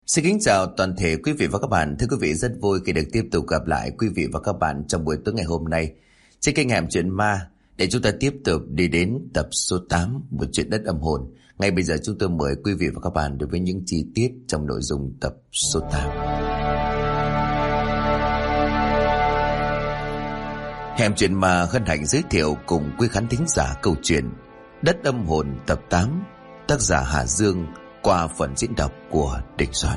Xin kính chào toàn thể quý vị và các bạn. Thưa quý vị, rất vui khi được tiếp tục gặp lại quý vị và các bạn trong buổi tối ngày hôm nay trên kênh Hẻm Chuyện Ma, để chúng ta tiếp tục đi đến tập số 8 của Chuyện Đất Âm Hồn. Ngay bây giờ chúng tôi mời quý vị và các bạn đến với những chi tiết trong nội dung tập số 8. Hẻm Chuyện Ma hân hạnh giới thiệu cùng quý khán thính giả câu chuyện Đất Âm Hồn tập 8, tác giả Hà Dương, qua phần diễn đọc của Đình Soạn.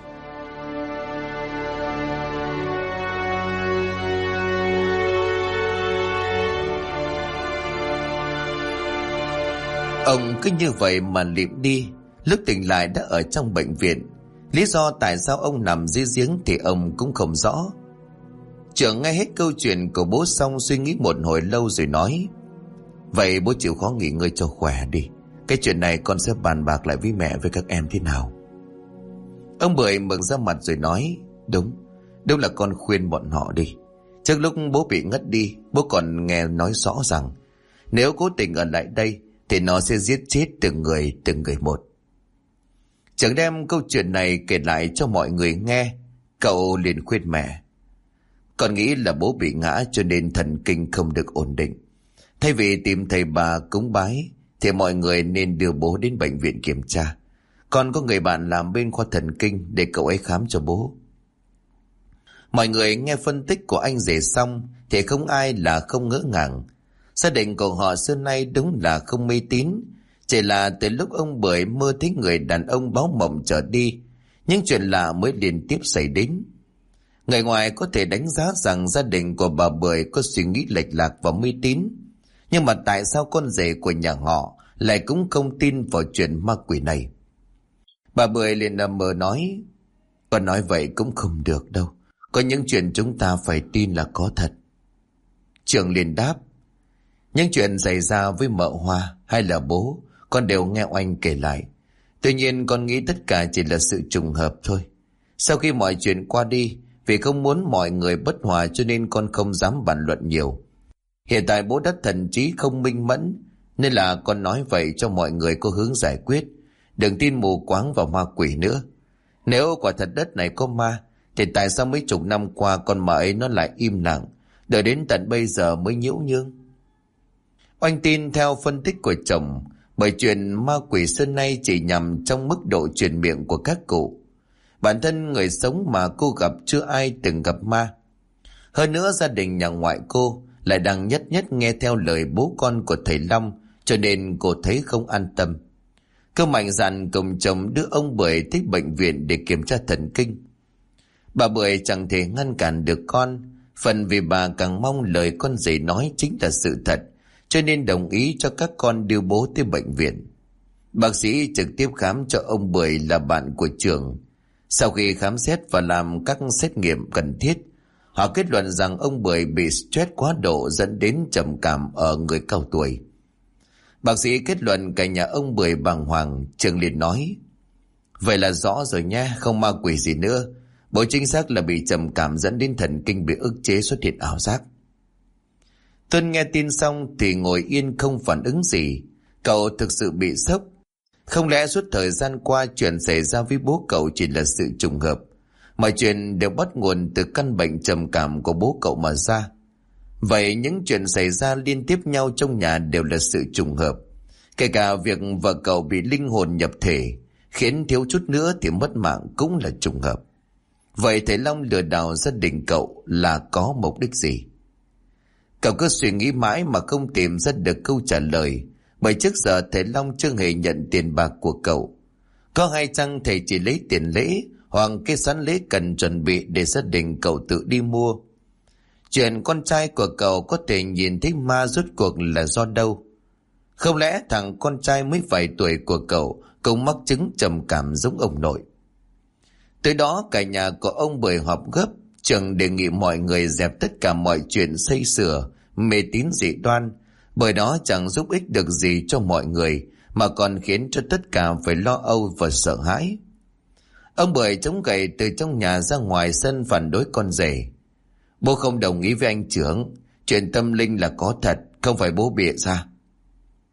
Ông cứ như vậy mà lịm đi, lúc tỉnh lại đã ở trong bệnh viện. Lý do tại sao ông nằm dưới giếng thì ông cũng không rõ. Trưởng nghe hết câu chuyện của bố xong suy nghĩ một hồi lâu rồi nói: vậy bố chịu khó nghỉ ngơi cho khỏe đi. Cái chuyện này con sẽ bàn bạc lại với mẹ với các em thế nào. Ông Bưởi mừng ra mặt rồi nói: Đúng là con khuyên bọn họ đi. Trước lúc bố bị ngất đi, bố còn nghe nói rõ rằng nếu cố tình ở lại đây thì nó sẽ giết chết từng người một. Trưởng đem câu chuyện này kể lại cho mọi người nghe. Cậu liền khuyên mẹ: con nghĩ là bố bị ngã cho nên thần kinh không được ổn định. Thay vì tìm thầy bà cúng bái thì mọi người nên đưa bố đến bệnh viện kiểm tra. Con có người bạn làm bên khoa thần kinh để cậu ấy khám cho bố. Mọi người nghe phân tích của anh rể xong thì không ai là không ngỡ ngàng. Gia đình của họ xưa nay đúng là không mê tín. Chỉ là từ lúc ông Bưởi mơ thấy người đàn ông báo mộng trở đi, những chuyện lạ mới liên tiếp xảy đến. Người ngoài có thể đánh giá rằng gia đình của bà Bưởi có suy nghĩ lệch lạc và mê tín. Nhưng mà tại sao con rể của nhà họ lại cũng không tin vào chuyện ma quỷ này? Bà Bưởi liền nằm mơ nói: con nói vậy cũng không được đâu. Có những chuyện chúng ta phải tin là có thật. Trường liền đáp: những chuyện xảy ra với mợ Hoa hay là bố, con đều nghe oanh kể lại. Tuy nhiên con nghĩ tất cả chỉ là sự trùng hợp thôi. Sau khi mọi chuyện qua đi, vì không muốn mọi người bất hòa cho nên con không dám bàn luận nhiều. Hiện tại bố đã thần trí không minh mẫn, nên là con nói vậy cho mọi người có hướng giải quyết. Đừng tin mù quáng vào ma quỷ nữa. Nếu quả thật đất này có ma, thì tại sao mấy chục năm qua con ma ấy nó lại im lặng, đợi đến tận bây giờ mới nhiễu nhương? Oanh tin theo phân tích của chồng, bởi chuyện ma quỷ xưa nay chỉ nhằm trong mức độ truyền miệng của các cụ. Bản thân người sống mà cô gặp chưa ai từng gặp ma. Hơn nữa gia đình nhà ngoại cô lại đang nhất nghe theo lời bố con của thầy Long, cho nên cô thấy không an tâm. Cô mạnh dạn cùng chồng đưa ông Bưởi tới bệnh viện để kiểm tra thần kinh. Bà Bưởi chẳng thể ngăn cản được con, phần vì bà càng mong lời con rể nói chính là sự thật, cho nên đồng ý cho các con đưa bố tới bệnh viện. Bác sĩ trực tiếp khám cho ông Bưởi là bạn của Trường. Sau khi khám xét và làm các xét nghiệm cần thiết, họ kết luận rằng ông Bưởi bị stress quá độ dẫn đến trầm cảm ở người cao tuổi. Bác sĩ kết luận cả nhà ông Bưởi bàng hoàng. Trường liền nói: vậy là rõ rồi nha, không ma quỷ gì nữa. Bố chính xác là bị trầm cảm dẫn đến thần kinh bị ức chế, xuất hiện ảo giác. Tuân nghe tin xong thì ngồi yên không phản ứng gì. Cậu thực sự bị sốc. Không lẽ suốt thời gian qua chuyện xảy ra với bố cậu chỉ là sự trùng hợp? Mọi chuyện đều bắt nguồn từ căn bệnh trầm cảm của bố cậu mà ra. Vậy những chuyện xảy ra liên tiếp nhau trong nhà đều là sự trùng hợp. Kể cả việc vợ cậu bị linh hồn nhập thể, khiến thiếu chút nữa thì mất mạng cũng là trùng hợp. Vậy thầy Long lừa đảo gia đình cậu là có mục đích gì? Cậu cứ suy nghĩ mãi mà không tìm ra được câu trả lời. Bởi trước giờ thầy Long chưa hề nhận tiền bạc của cậu. Có hay chăng thầy chỉ lấy tiền lễ hoặc cái sẵn lễ cần chuẩn bị để gia đình cậu tự đi mua? Chuyện con trai của cậu có thể nhìn thấy ma rốt cuộc là do đâu? Không lẽ thằng con trai mới vài tuổi của cậu cũng mắc chứng trầm cảm giống ông nội? Tới đó cả nhà của ông Bưởi họp gấp. Trường đề nghị mọi người dẹp tất cả mọi chuyện xây sửa, mê tín dị đoan, bởi đó chẳng giúp ích được gì cho mọi người, mà còn khiến cho tất cả phải lo âu và sợ hãi. Ông Bưởi chống gậy từ trong nhà ra ngoài sân phản đối con rể. Bố không đồng ý với anh trưởng. Chuyện tâm linh là có thật, không phải bố bịa ra.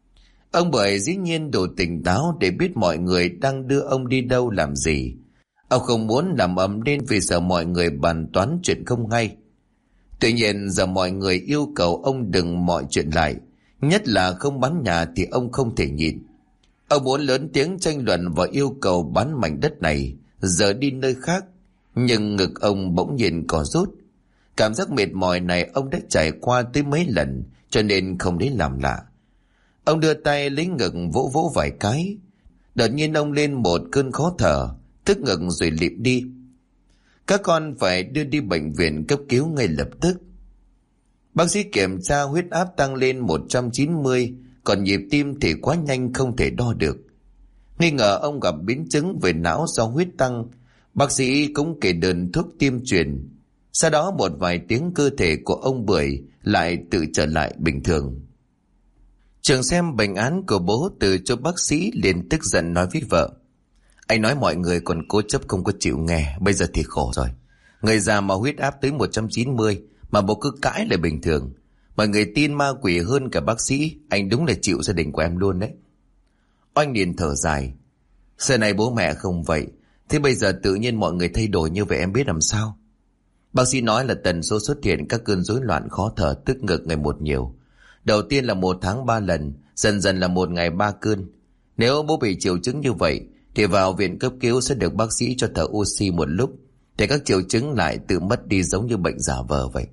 Ông Bưởi dĩ nhiên đủ tỉnh táo để biết mọi người đang đưa ông đi đâu làm gì. Ông không muốn làm ầm lên vì sợ mọi người bàn toán chuyện không hay. Tuy nhiên giờ mọi người yêu cầu ông đừng mọi chuyện lại, nhất là không bán nhà thì ông không thể nhịn. Ông muốn lớn tiếng tranh luận và yêu cầu bán mảnh đất này, giờ đi nơi khác. Nhưng ngực ông bỗng nhiên có rút. Cảm giác mệt mỏi này ông đã trải qua tới mấy lần, cho nên không đến làm lạ. Ông đưa tay lấy ngực vỗ vỗ vài cái. Đột nhiên ông lên một cơn khó thở, tức ngực rồi lịm đi. Các con phải đưa đi bệnh viện cấp cứu ngay lập tức. Bác sĩ kiểm tra huyết áp tăng lên 190, còn nhịp tim thì quá nhanh không thể đo được. Nghi ngờ ông gặp biến chứng về não do huyết tăng, bác sĩ cũng kê đơn thuốc tiêm truyền. Sau đó một vài tiếng cơ thể của ông Bưởi lại tự trở lại bình thường. Trường xem bệnh án của bố từ cho bác sĩ liền tức giận nói với vợ: anh nói mọi người còn cố chấp không có chịu nghe, bây giờ thì khổ rồi. Người già mà huyết áp tới 190 mà bố cứ cãi là bình thường. Mọi người tin ma quỷ hơn cả bác sĩ, anh đúng là chịu gia đình của em luôn đấy. Oanh liền thở dài: xưa này bố mẹ không vậy, thế bây giờ tự nhiên mọi người thay đổi như vậy em biết làm sao? Bác sĩ nói là tần số xuất hiện các cơn rối loạn khó thở tức ngực ngày một nhiều. Đầu tiên là 1 tháng 3 lần, dần dần là 1 ngày 3 cơn. Nếu bố bị triệu chứng như vậy thì vào viện cấp cứu sẽ được bác sĩ cho thở oxy một lúc, để các triệu chứng lại tự mất đi giống như bệnh giả vờ vậy.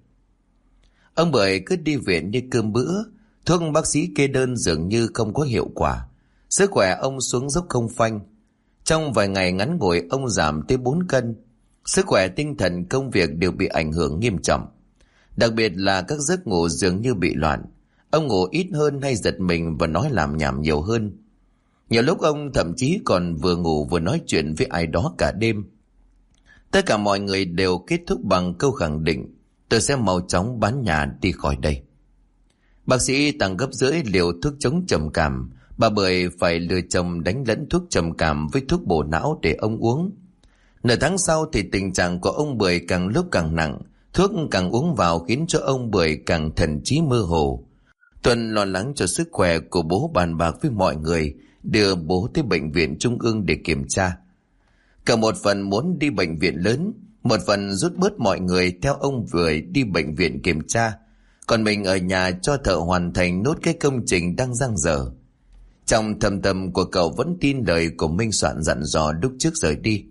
Ông Bưởi cứ đi viện như cơm bữa, thuốc bác sĩ kê đơn dường như không có hiệu quả. Sức khỏe ông xuống dốc không phanh. Trong vài ngày ngắn ngủi ông giảm tới 4 cân. Sức khỏe tinh thần công việc đều bị ảnh hưởng nghiêm trọng. Đặc biệt là các giấc ngủ dường như bị loạn. Ông ngủ ít hơn hay giật mình và nói làm nhảm nhiều hơn. Nhiều lúc ông thậm chí còn vừa ngủ vừa nói chuyện với ai đó cả đêm. Tất cả mọi người đều kết thúc bằng câu khẳng định: tôi sẽ mau chóng bán nhà đi khỏi đây. Bác sĩ tăng gấp rưỡi liều thuốc chống trầm cảm. Bà Bưởi phải lừa chồng đánh lẫn thuốc trầm cảm với thuốc bổ não để ông uống. Nửa tháng sau thì tình trạng của ông Bưởi càng lúc càng nặng. Thuốc càng uống vào khiến cho ông Bưởi càng thần trí mơ hồ. Tuần lo lắng cho sức khỏe của bố bàn bạc với mọi người đưa bố tới bệnh viện trung ương để kiểm tra. Cả một phần muốn đi bệnh viện lớn, một phần rút bớt mọi người theo ông Bưởi đi bệnh viện kiểm tra, còn mình ở nhà cho thợ hoàn thành nốt cái công trình đang dang dở. Trong thâm tâm của cậu vẫn tin lời của Minh Soạn dặn dò lúc trước rời đi.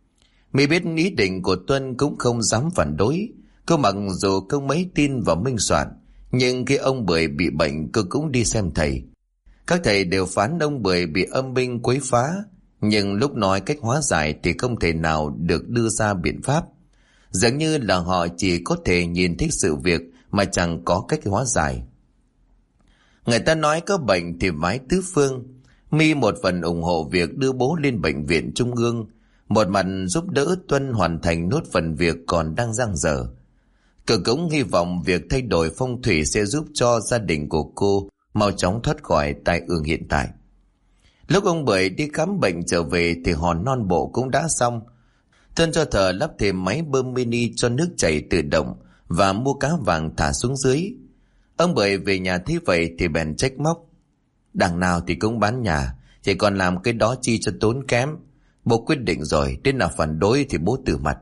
Mi biết ý định của Tuân cũng không dám phản đối. Cô mặc dù không mấy tin vào Minh Soạn, nhưng khi ông Bưởi bị bệnh cô cũng đi xem thầy. Các thầy đều phán ông Bưởi bị âm binh quấy phá, nhưng lúc nói cách hóa giải thì không thể nào được đưa ra biện pháp. Dường như là họ chỉ có thể nhìn thấy sự việc mà chẳng có cách hóa giải. Người ta nói có bệnh thì vái tứ phương. Mi một phần ủng hộ việc đưa bố lên bệnh viện trung ương, một mặt giúp đỡ Tuân hoàn thành nốt phần việc còn đang dang dở. Cô cũng hy vọng việc thay đổi phong thủy sẽ giúp cho gia đình của cô mau chóng thoát khỏi tai ương hiện tại. Lúc ông Bưởi đi khám bệnh trở về thì hòn non bộ cũng đã xong. Tuân cho thợ lắp thêm máy bơm mini cho nước chảy tự động và mua cá vàng thả xuống dưới. Ông Bưởi về nhà thấy vậy thì bèn trách móc: đằng nào thì cũng bán nhà, chỉ còn làm cái đó chi cho tốn kém. Bố quyết định rồi, đến nào phản đối thì bố từ mặt.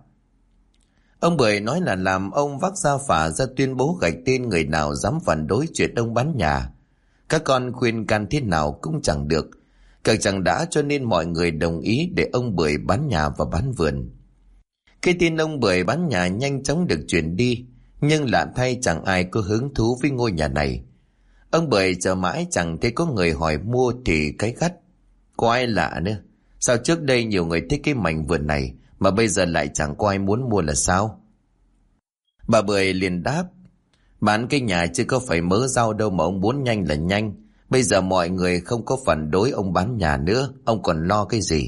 Ông Bưởi nói là làm ông vác ra phả ra tuyên bố gạch tên người nào dám phản đối chuyện ông bán nhà. Các con khuyên can thế nào cũng chẳng được, càng chẳng đã, cho nên mọi người đồng ý để ông Bưởi bán nhà và bán vườn. Cái tin ông Bưởi bán nhà nhanh chóng được truyền đi, nhưng lạ thay chẳng ai có hứng thú với ngôi nhà này. Ông Bưởi chờ mãi chẳng thấy có người hỏi mua thì cái gắt: có ai lạ nữa? Sao trước đây nhiều người thích cái mảnh vườn này mà bây giờ lại chẳng có ai muốn mua là sao? Bà Bưởi liền đáp: bán cái nhà chứ có phải mớ rau đâu mà ông muốn nhanh là nhanh. Bây giờ mọi người không có phản đối ông bán nhà nữa, ông còn lo cái gì?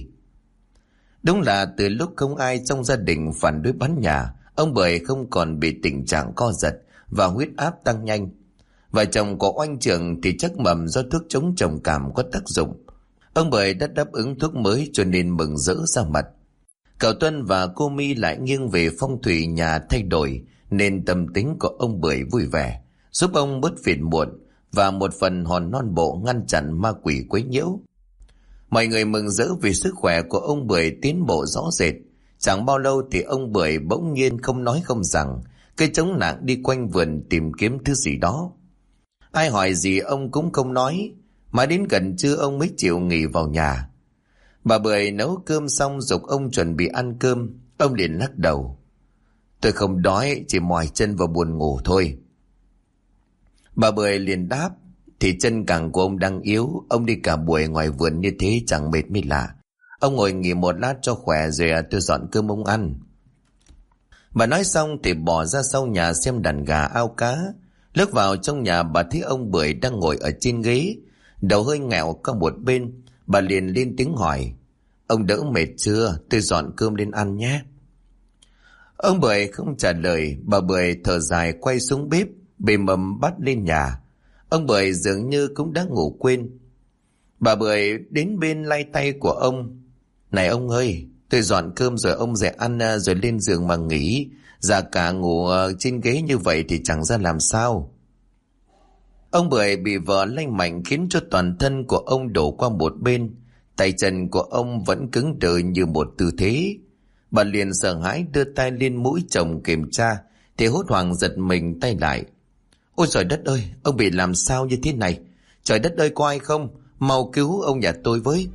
Đúng là từ lúc không ai trong gia đình phản đối bán nhà, ông Bưởi không còn bị tình trạng co giật và huyết áp tăng nhanh. Vợ chồng của Oanh Trường thì chắc mầm do thuốc chống trầm cảm có tác dụng. Ông Bưởi đã đáp ứng thuốc mới cho nên mừng rỡ ra mặt. Cậu Tuân và cô My lại nghiêng về phong thủy nhà thay đổi, nên tâm tính của ông Bưởi vui vẻ, giúp ông bớt phiền muộn và một phần hòn non bộ ngăn chặn ma quỷ quấy nhiễu. Mọi người mừng rỡ vì sức khỏe của ông Bưởi tiến bộ rõ rệt, Chẳng bao lâu thì ông Bưởi bỗng nhiên không nói không rằng, cây chống nạng đi quanh vườn tìm kiếm thứ gì đó. Ai hỏi gì ông cũng không nói, mà đến gần trưa ông mới chịu nghỉ vào nhà. Bà Bưởi nấu cơm xong giục ông chuẩn bị ăn cơm, ông liền lắc đầu. Tôi không đói, chỉ mỏi chân và buồn ngủ thôi. Bà Bưởi liền đáp, thì chân cẳng của ông đang yếu, ông đi cả buổi ngoài vườn như thế chẳng mệt mới lạ. Ông ngồi nghỉ một lát cho khỏe rồi tôi dọn cơm ông ăn. Bà nói xong thì bỏ ra sau nhà xem đàn gà ao cá. Lướt vào trong nhà bà thấy ông Bưởi đang ngồi ở trên ghế, đầu hơi ngẹo qua một bên. Bà liền lên tiếng hỏi, ông đỡ mệt chưa, tôi dọn cơm lên ăn nhé. Ông Bưởi không trả lời. Bà Bưởi thở dài quay xuống bếp, bê mâm bắt lên nhà. Ông Bưởi dường như cũng đã ngủ quên. Bà Bưởi đến bên lay tay của ông. Này ông ơi, tôi dọn cơm rồi ông dậy ăn rồi lên giường mà nghỉ. Già cả ngủ trên ghế như vậy thì chẳng ra làm sao. Ông Bưởi bị vợ lay mạnh khiến cho toàn thân của ông đổ qua một bên. Tay chân của ông vẫn cứng đờ như một tư thế. Bà liền sợ hãi đưa tay lên mũi chồng kiểm tra, thì hốt hoảng giật mình tay lại. Ôi trời đất ơi, ông bị làm sao như thế này? Trời đất ơi, có ai không? Mau cứu ông nhà tôi với.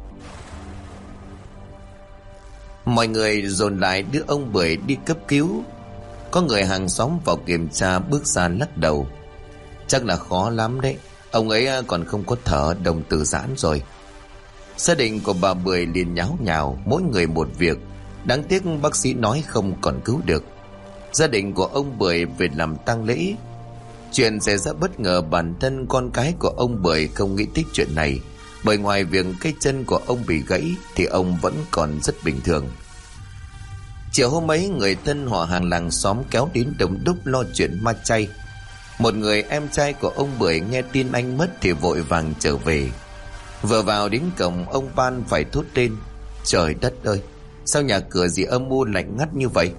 Mọi người dồn lại đưa ông Bưởi đi cấp cứu. Có người hàng xóm vào kiểm tra bước ra lắc đầu. Chắc là khó lắm đấy, ông ấy còn không có thở, đồng tử giãn rồi. Gia đình của bà Bưởi liền nháo nhào, mỗi người một việc. Đáng tiếc bác sĩ nói không còn cứu được. Gia đình của ông Bưởi về làm tang lễ. Chuyện xảy ra bất ngờ, bản thân con cái của ông Bưởi không nghĩ tới chuyện này, bởi ngoài việc cái chân của ông bị gãy thì ông vẫn còn rất bình thường. Chiều hôm ấy, người thân họ hàng làng xóm kéo đến đông đúc lo chuyện ma chay. Một người em trai của ông Bưởi nghe tin anh mất thì vội vàng trở về. Vừa vào đến cổng, ông Ban phải thốt lên, trời đất ơi, sao nhà cửa gì âm u lạnh ngắt như vậy?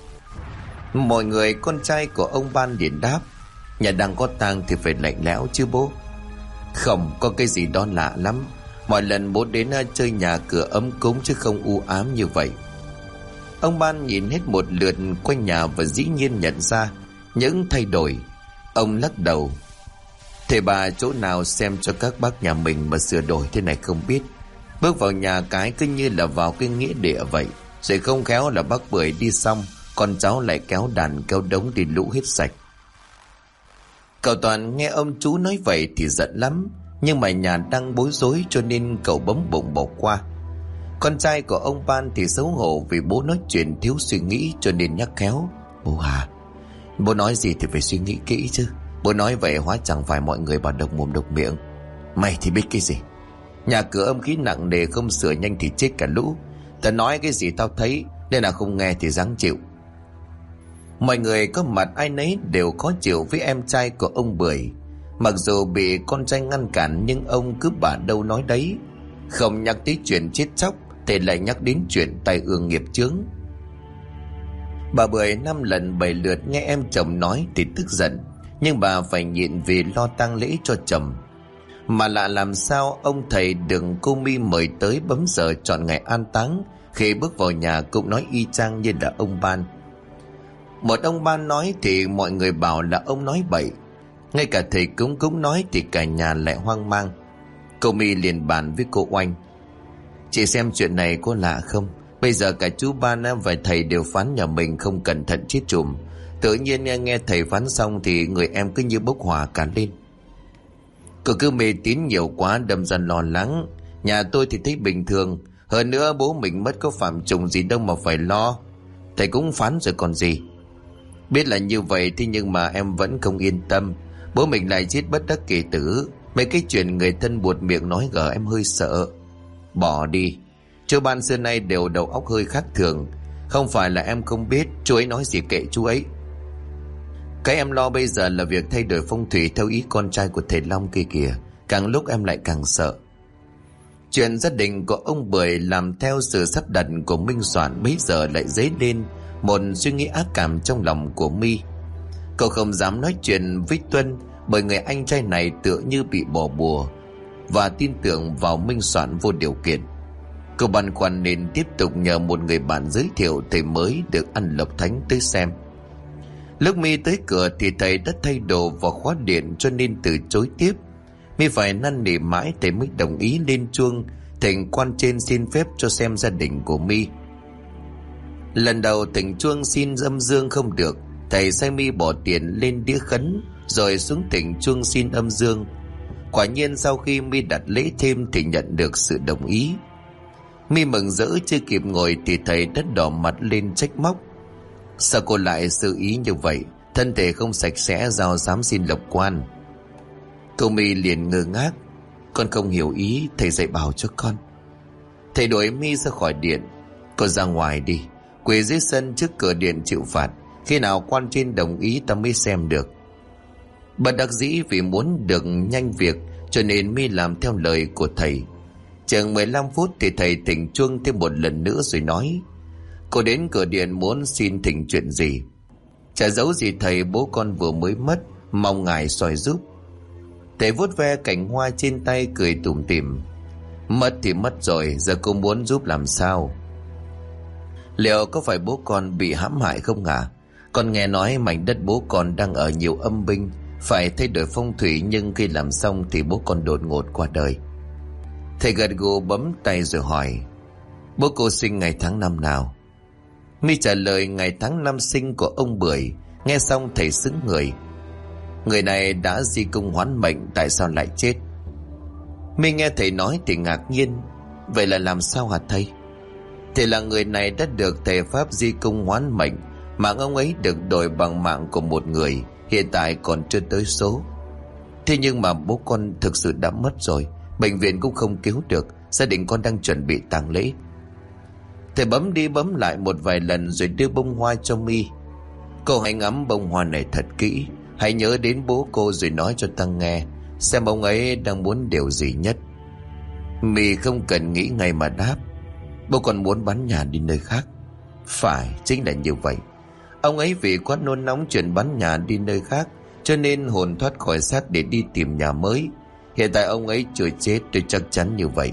Mọi người con trai của ông Ban liền đáp, nhà đang có tang thì phải lạnh lẽo chứ bố. Không, có cái gì đó lạ lắm. Mọi lần bố đến chơi nhà cửa ấm cúng chứ không u ám như vậy. Ông Ban nhìn hết một lượt quanh nhà và dĩ nhiên nhận ra những thay đổi. Ông lắc đầu, thế bà chỗ nào xem cho các bác nhà mình mà sửa đổi thế này không biết. Bước vào nhà cái cứ như là vào cái nghĩa địa vậy. Rồi không khéo là bác Bưởi đi xong, con cháu lại kéo đàn kéo đống đi lũ hết sạch. Cậu Toàn nghe ông chú nói vậy thì giận lắm, nhưng mà nhà đang bối rối cho nên cậu bấm bụng bỏ qua. Con trai của ông Ban thì xấu hổ vì bố nói chuyện thiếu suy nghĩ cho nên nhắc khéo, bố à, bố nói gì thì phải suy nghĩ kỹ chứ. Bố nói vậy hóa chẳng phải mọi người bảo độc mồm độc miệng. Mày thì biết cái gì? Nhà cửa âm khí nặng nề, không sửa nhanh thì chết cả lũ. Tao nói cái gì tao thấy, nên là không nghe thì ráng chịu. Mọi người có mặt ai nấy đều khó chịu với em trai của ông Bưởi. Mặc dù bị con trai ngăn cản nhưng ông cứ bả đâu nói đấy. Không nhắc tới chuyện chết chóc thì lại nhắc đến chuyện tai ương nghiệp chướng. Bà Bưởi 5 lần 7 lượt nghe em chồng nói thì tức giận, nhưng bà phải nhịn vì lo tang lễ cho chồng. Mà lạ làm sao ông thầy đừng cô Mi mời tới bấm giờ chọn ngày an táng, khi bước vào nhà cũng nói y chang như là ông Ban. Một ông Ban nói thì mọi người bảo là ông nói bậy. Ngay cả thầy cũng nói thì cả nhà lại hoang mang. Cô Mi liền bàn với cô Oanh, chị xem chuyện này có lạ không? Bây giờ cả chú Ban và thầy đều phán nhà mình không cẩn thận chết chùm. Tự nhiên nghe thầy phán xong thì người em cứ như bốc hỏa cả lên. Cô cứ mê tín nhiều quá đâm ra lo lắng. Nhà tôi thì thấy bình thường. Hơn nữa bố mình mất có phạm trùng gì đâu mà phải lo. Thầy cũng phán rồi còn gì. Biết là như vậy thế nhưng mà em vẫn không yên tâm. Bố mình lại chết bất đắc kỳ tử. Mấy cái chuyện người thân buột miệng nói gở em hơi sợ. Bỏ đi. Chú Ban xưa nay đều đầu óc hơi khác thường. Không phải là em không biết, chú ấy nói gì kệ chú ấy. Cái em lo bây giờ là việc thay đổi phong thủy theo ý con trai của thầy Long kia kìa. Càng lúc em lại càng sợ. Chuyện gia đình của ông Bưởi làm theo sự sắp đặt của Minh Soạn bấy giờ lại dấy lên một suy nghĩ ác cảm trong lòng của My. Cậu không dám nói chuyện với Tuân bởi người anh trai này tựa như bị bỏ bùa và tin tưởng vào Minh Soạn vô điều kiện. Cô băn khoăn nên tiếp tục nhờ một người bạn giới thiệu thầy mới được ăn lộc thánh tới xem. Lúc My tới cửa thì thầy đã thay đồ và khóa điện, cho nên từ chối tiếp. My phải năn nỉ mãi thầy mới đồng ý lên chuông thỉnh quan trên xin phép cho xem gia đình của My. Lần đầu thỉnh chuông xin âm dương không được, thầy sai My bỏ tiền lên đĩa khấn rồi xuống thỉnh chuông xin âm dương. Quả nhiên sau khi My đặt lễ thêm thì nhận được sự đồng ý. My mừng rỡ chưa kịp ngồi thì thầy đã đỏ mặt lên trách móc: sao cô lại tự ý như vậy, thân thể không sạch sẽ sao dám xin lộc quan? Cô My liền ngơ ngác: con không hiểu ý thầy dạy bảo cho con. Thầy đuổi My ra khỏi điện: cô ra ngoài đi, quỳ dưới sân trước cửa điện chịu phạt, khi nào quan trên đồng ý ta mới xem được. Bất đắc dĩ vì muốn được nhanh việc cho nên My làm theo lời của thầy. Chừng 15 phút thì thầy thỉnh chuông thêm một lần nữa rồi nói: cô đến cửa điện muốn xin thỉnh chuyện gì? Chả giấu gì thầy, bố con vừa mới mất, mong ngài soi giúp. Thầy vuốt ve cành hoa trên tay cười tủm tỉm: mất thì mất rồi, giờ cô muốn giúp làm sao? Liệu có phải bố con bị hãm hại không ạ? Con nghe nói mảnh đất bố con đang ở nhiều âm binh, phải thay đổi phong thủy, nhưng khi làm xong thì bố con đột ngột qua đời. Thầy gật gù bấm tay rồi hỏi: bố cô sinh ngày tháng năm nào? My trả lời ngày tháng năm sinh của ông Bưởi. Nghe xong thầy sững người: người này đã di công hoán mệnh, tại sao lại chết? My nghe thầy nói thì ngạc nhiên: vậy là làm sao hả thầy? Thì là người này đã được thầy pháp di công hoán mệnh, mạng ông ấy được đổi bằng mạng của một người hiện tại còn chưa tới số. Thế nhưng mà bố con thực sự đã mất rồi, bệnh viện cũng không cứu được, gia đình con đang chuẩn bị tang lễ. Thầy bấm đi bấm lại một vài lần rồi đưa bông hoa cho My: cô hãy ngắm bông hoa này thật kỹ, hãy nhớ đến bố cô rồi nói cho ta nghe, xem ông ấy đang muốn điều gì nhất. My không cần nghĩ ngay mà đáp: bố con muốn bán nhà đi nơi khác. Phải, chính là như vậy. Ông ấy vì quá nôn nóng chuyện bán nhà đi nơi khác, cho nên hồn thoát khỏi xác để đi tìm nhà mới. Hiện tại ông ấy chưa chết, tôi chắc chắn như vậy.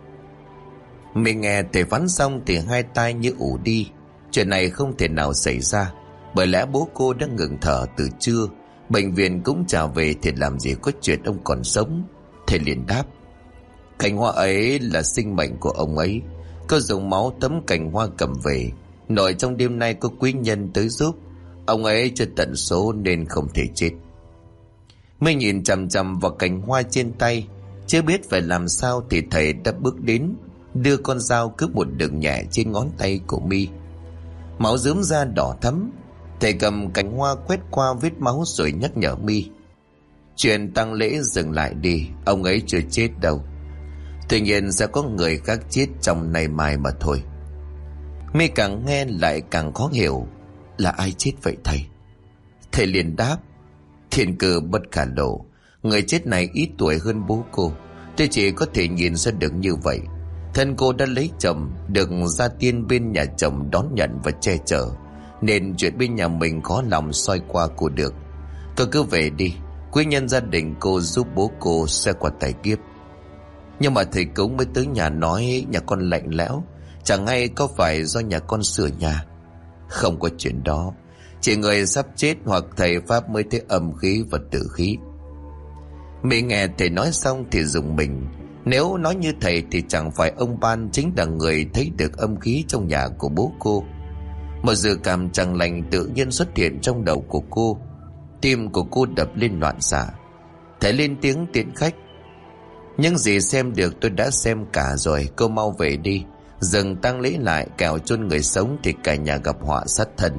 Mình nghe thầy phán xong thì hai tai như ù đi. Chuyện này không thể nào xảy ra, bởi lẽ bố cô đã ngừng thở từ trưa, bệnh viện cũng trả về thì làm gì có chuyện ông còn sống. Thầy liền đáp: cành hoa ấy là sinh mệnh của ông ấy, có dùng máu tấm cành hoa cầm về. Nội trong đêm nay có quý nhân tới giúp, ông ấy chưa tận số nên không thể chết. Mới nhìn chằm chằm vào cành hoa trên tay, chưa biết phải làm sao thì thầy đã bước đến, đưa con dao cướp một đường nhẹ trên ngón tay của My. Máu rướm ra đỏ thẫm. Thầy cầm cành hoa quét qua vết máu rồi nhắc nhở My: chuyện tang lễ dừng lại đi, ông ấy chưa chết đâu. Tuy nhiên sẽ có người khác chết trong nay mai mà thôi. My càng nghe lại càng khó hiểu: là ai chết vậy thầy? Thầy liền đáp: thiên cơ bất khả lộ, người chết này ít tuổi hơn bố cô, tôi chỉ có thể nhìn ra được như vậy. Thân cô đã lấy chồng, được gia tiên bên nhà chồng đón nhận và che chở, nên chuyện bên nhà mình khó lòng soi qua cô được. Cô cứ về đi, quý nhân gia đình cô giúp bố cô sẽ qua tài kiếp. Nhưng mà thầy cúng mới tới nhà nói nhà con lạnh lẽo, chẳng hay có phải do nhà con sửa nhà? Không có chuyện đó, chỉ người sắp chết hoặc thầy pháp mới thấy âm khí và tử khí. Mỹ nghe thầy nói xong thì rùng mình. Nếu nói như thầy thì chẳng phải ông Ban chính là người thấy được âm khí trong nhà của bố cô. Một dự cảm chẳng lành tự nhiên xuất hiện trong đầu của cô. Tim của cô đập lên loạn xạ. Thầy lên tiếng tiễn khách: những gì xem được tôi đã xem cả rồi, cô mau về đi, dừng tang lễ lại, kẻo chôn người sống thì cả nhà gặp họa sát thân.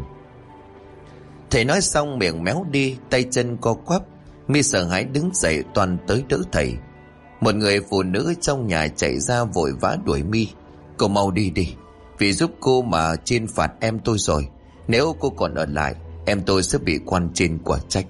Thầy nói xong miệng méo đi, tay chân co quắp. My sợ hãi đứng dậy toàn tới đỡ thầy. Một người phụ nữ trong nhà chạy ra vội vã đuổi My: cô mau đi đi, vì giúp cô mà trên phạt em tôi rồi, nếu cô còn ở lại em tôi sẽ bị quan trên quả trách.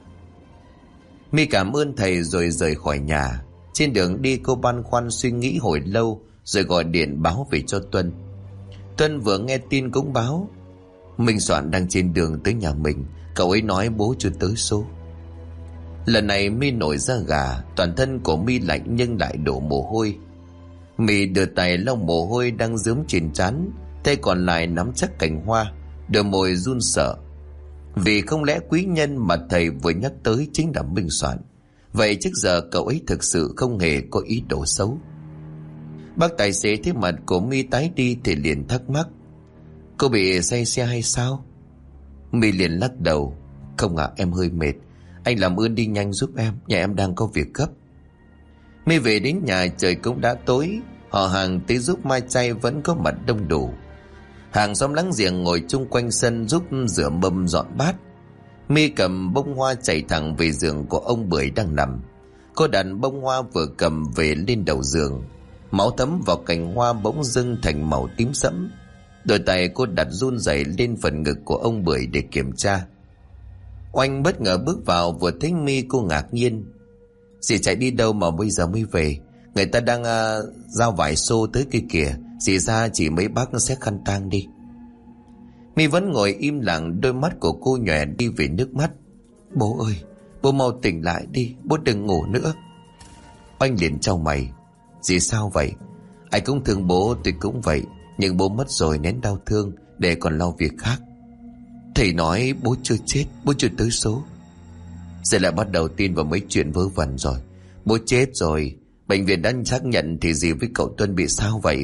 My cảm ơn thầy rồi rời khỏi nhà. Trên đường đi cô băn khoăn suy nghĩ hồi lâu rồi gọi điện báo về cho Tuân. Tuân vừa nghe tin cũng báo: Minh Soạn đang trên đường tới nhà mình, cậu ấy nói bố chưa tới số. Lần này My nổi da gà, toàn thân của My lạnh nhưng lại đổ mồ hôi. My đưa tay lau mồ hôi đang rướm trên trán, tay còn lại nắm chắc cành hoa, đôi môi run sợ. Vì không lẽ quý nhân mà thầy vừa nhắc tới chính là Minh Soạn? Vậy trước giờ cậu ấy thực sự không hề có ý đồ xấu. Bác tài xế thấy mặt của My tái đi thì liền thắc mắc: cô bị say xe hay sao? My liền lắc đầu: không ạ, em hơi mệt. Anh làm ơn đi nhanh giúp em, nhà em đang có việc gấp. My về đến nhà trời cũng đã tối. Họ hàng tới giúp mai chay vẫn có mặt đông đủ. Hàng xóm láng giềng ngồi chung quanh sân giúp rửa mâm dọn bát. My cầm bông hoa chạy thẳng về giường của ông Bưởi đang nằm. Cô đặt bông hoa vừa cầm về lên đầu giường. Máu thấm vào cành hoa bỗng dưng thành màu tím sẫm. Đôi tay cô đặt run rẩy lên phần ngực của ông Bưởi để kiểm tra. Oanh bất ngờ bước vào, vừa thấy My cô ngạc nhiên: dì chạy đi đâu mà bây giờ mới về? Người ta đang giao vải xô tới kia kìa. Dì ra chỉ mấy bác xếp khăn tang đi. My vẫn ngồi im lặng, đôi mắt của cô nhòe đi về nước mắt. Bố ơi, bố mau tỉnh lại đi, bố đừng ngủ nữa. Oanh liền chau mày: dì sao vậy? Ai cũng thương bố, tôi cũng vậy. Nhưng bố mất rồi nén đau thương để còn lo việc khác. Thầy nói bố chưa chết, bố chưa tới số. Giờ lại bắt đầu tin vào mấy chuyện vớ vẩn rồi. Bố chết rồi, bệnh viện đã xác nhận, thì dì với cậu Tuân bị sao vậy?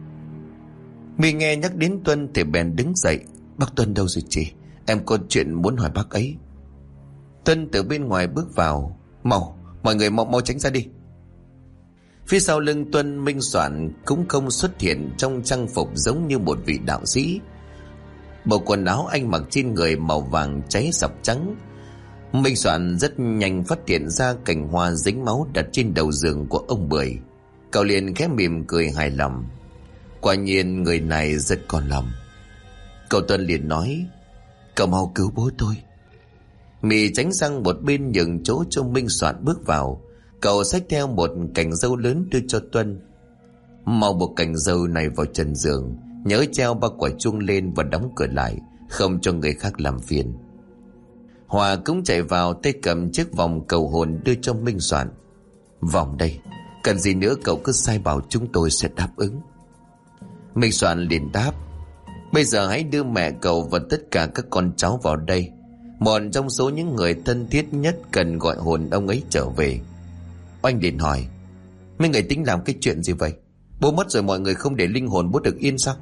My nghe nhắc đến Tuân thì bèn đứng dậy: bác Tuân đâu rồi chị? Em có chuyện muốn hỏi bác ấy. Tuân từ bên ngoài bước vào: mọi người mau tránh ra đi. Phía sau lưng Tuân, Minh Soạn cũng không xuất hiện trong trang phục giống như một vị đạo sĩ. Bộ quần áo anh mặc trên người màu vàng cháy sọc trắng. Minh Soạn rất nhanh phát hiện ra cành hoa dính máu đặt trên đầu giường của ông Bưởi. Cậu liền khẽ mỉm cười hài lòng: quả nhiên người này rất còn lòng. Cậu Tuân liền nói: cậu mau cứu bố tôi. Mì tránh sang một bên nhường chỗ cho Minh Soạn bước vào. Cậu xách theo một cành dâu lớn đưa cho Tuân: mau buộc cành dâu này vào chân giường, nhớ treo 3 quả chuông lên và đóng cửa lại, không cho người khác làm phiền. Hòa cũng chạy vào, tay cầm chiếc vòng cầu hồn đưa cho Minh Soạn: vòng đây, cần gì nữa cậu cứ sai bảo chúng tôi sẽ đáp ứng. Minh Soạn liền đáp: bây giờ hãy đưa mẹ cậu và tất cả các con cháu vào đây. Một trong số những người thân thiết nhất cần gọi hồn ông ấy trở về. Oanh liền hỏi: mấy người tính làm cái chuyện gì vậy? Bố mất rồi mọi người không để linh hồn bố được yên sao?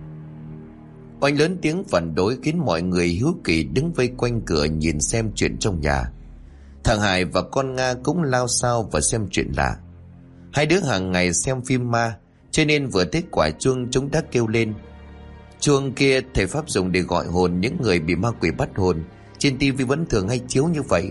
Oanh lớn tiếng phản đối khiến mọi người hiếu kỳ đứng vây quanh cửa nhìn xem chuyện trong nhà. Thằng Hải và con Nga cũng lao xao và xem chuyện lạ. Hai đứa hàng ngày xem phim ma, cho nên vừa thấy quả chuông chúng đã kêu lên. Chuông kia thầy pháp dùng để gọi hồn những người bị ma quỷ bắt hồn. Trên tivi vẫn thường hay chiếu như vậy.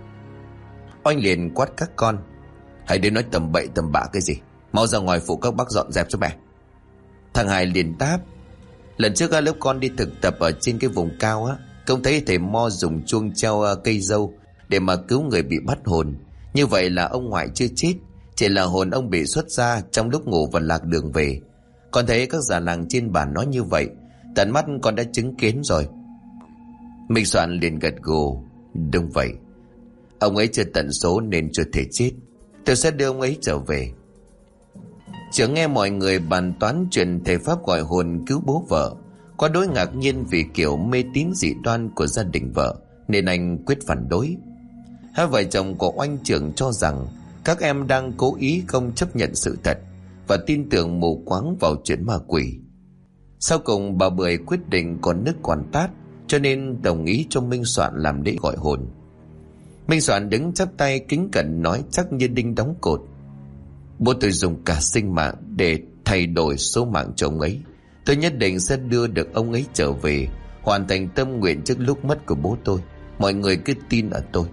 Oanh liền quát các con: hãy đến nói tầm bậy tầm bạ cái gì, mau ra ngoài phụ các bác dọn dẹp cho mẹ. Thằng Hải liền đáp: lần trước lớp con đi thực tập ở trên cái vùng cao á, công thấy thầy Mo dùng chuông treo cây dâu để mà cứu người bị bắt hồn. Như vậy là ông ngoại chưa chết, chỉ là hồn ông bị xuất ra trong lúc ngủ và lạc đường về. Con thấy các già làng trên bản nói như vậy, tận mắt con đã chứng kiến rồi. Minh Soạn liền gật gù: đúng vậy, ông ấy chưa tận số nên chưa thể chết. Tôi sẽ đưa ông ấy trở về. Trưởng nghe mọi người bàn toán chuyện thầy pháp gọi hồn cứu bố vợ, quá đối ngạc nhiên vì kiểu mê tín dị đoan của gia đình vợ, nên anh quyết phản đối. Hai vợ chồng của Oanh trưởng cho rằng các em đang cố ý không chấp nhận sự thật và tin tưởng mù quáng vào chuyện ma quỷ. Sau cùng bà Bưởi quyết định còn nước còn tát, cho nên đồng ý cho Minh Soạn làm lễ gọi hồn. Minh Soạn đứng chắp tay kính cẩn nói chắc như đinh đóng cột: bố tôi dùng cả sinh mạng để thay đổi số mạng cho ông ấy. Tôi nhất định sẽ đưa được ông ấy trở về, hoàn thành tâm nguyện trước lúc mất của bố tôi. Mọi người cứ tin ở tôi.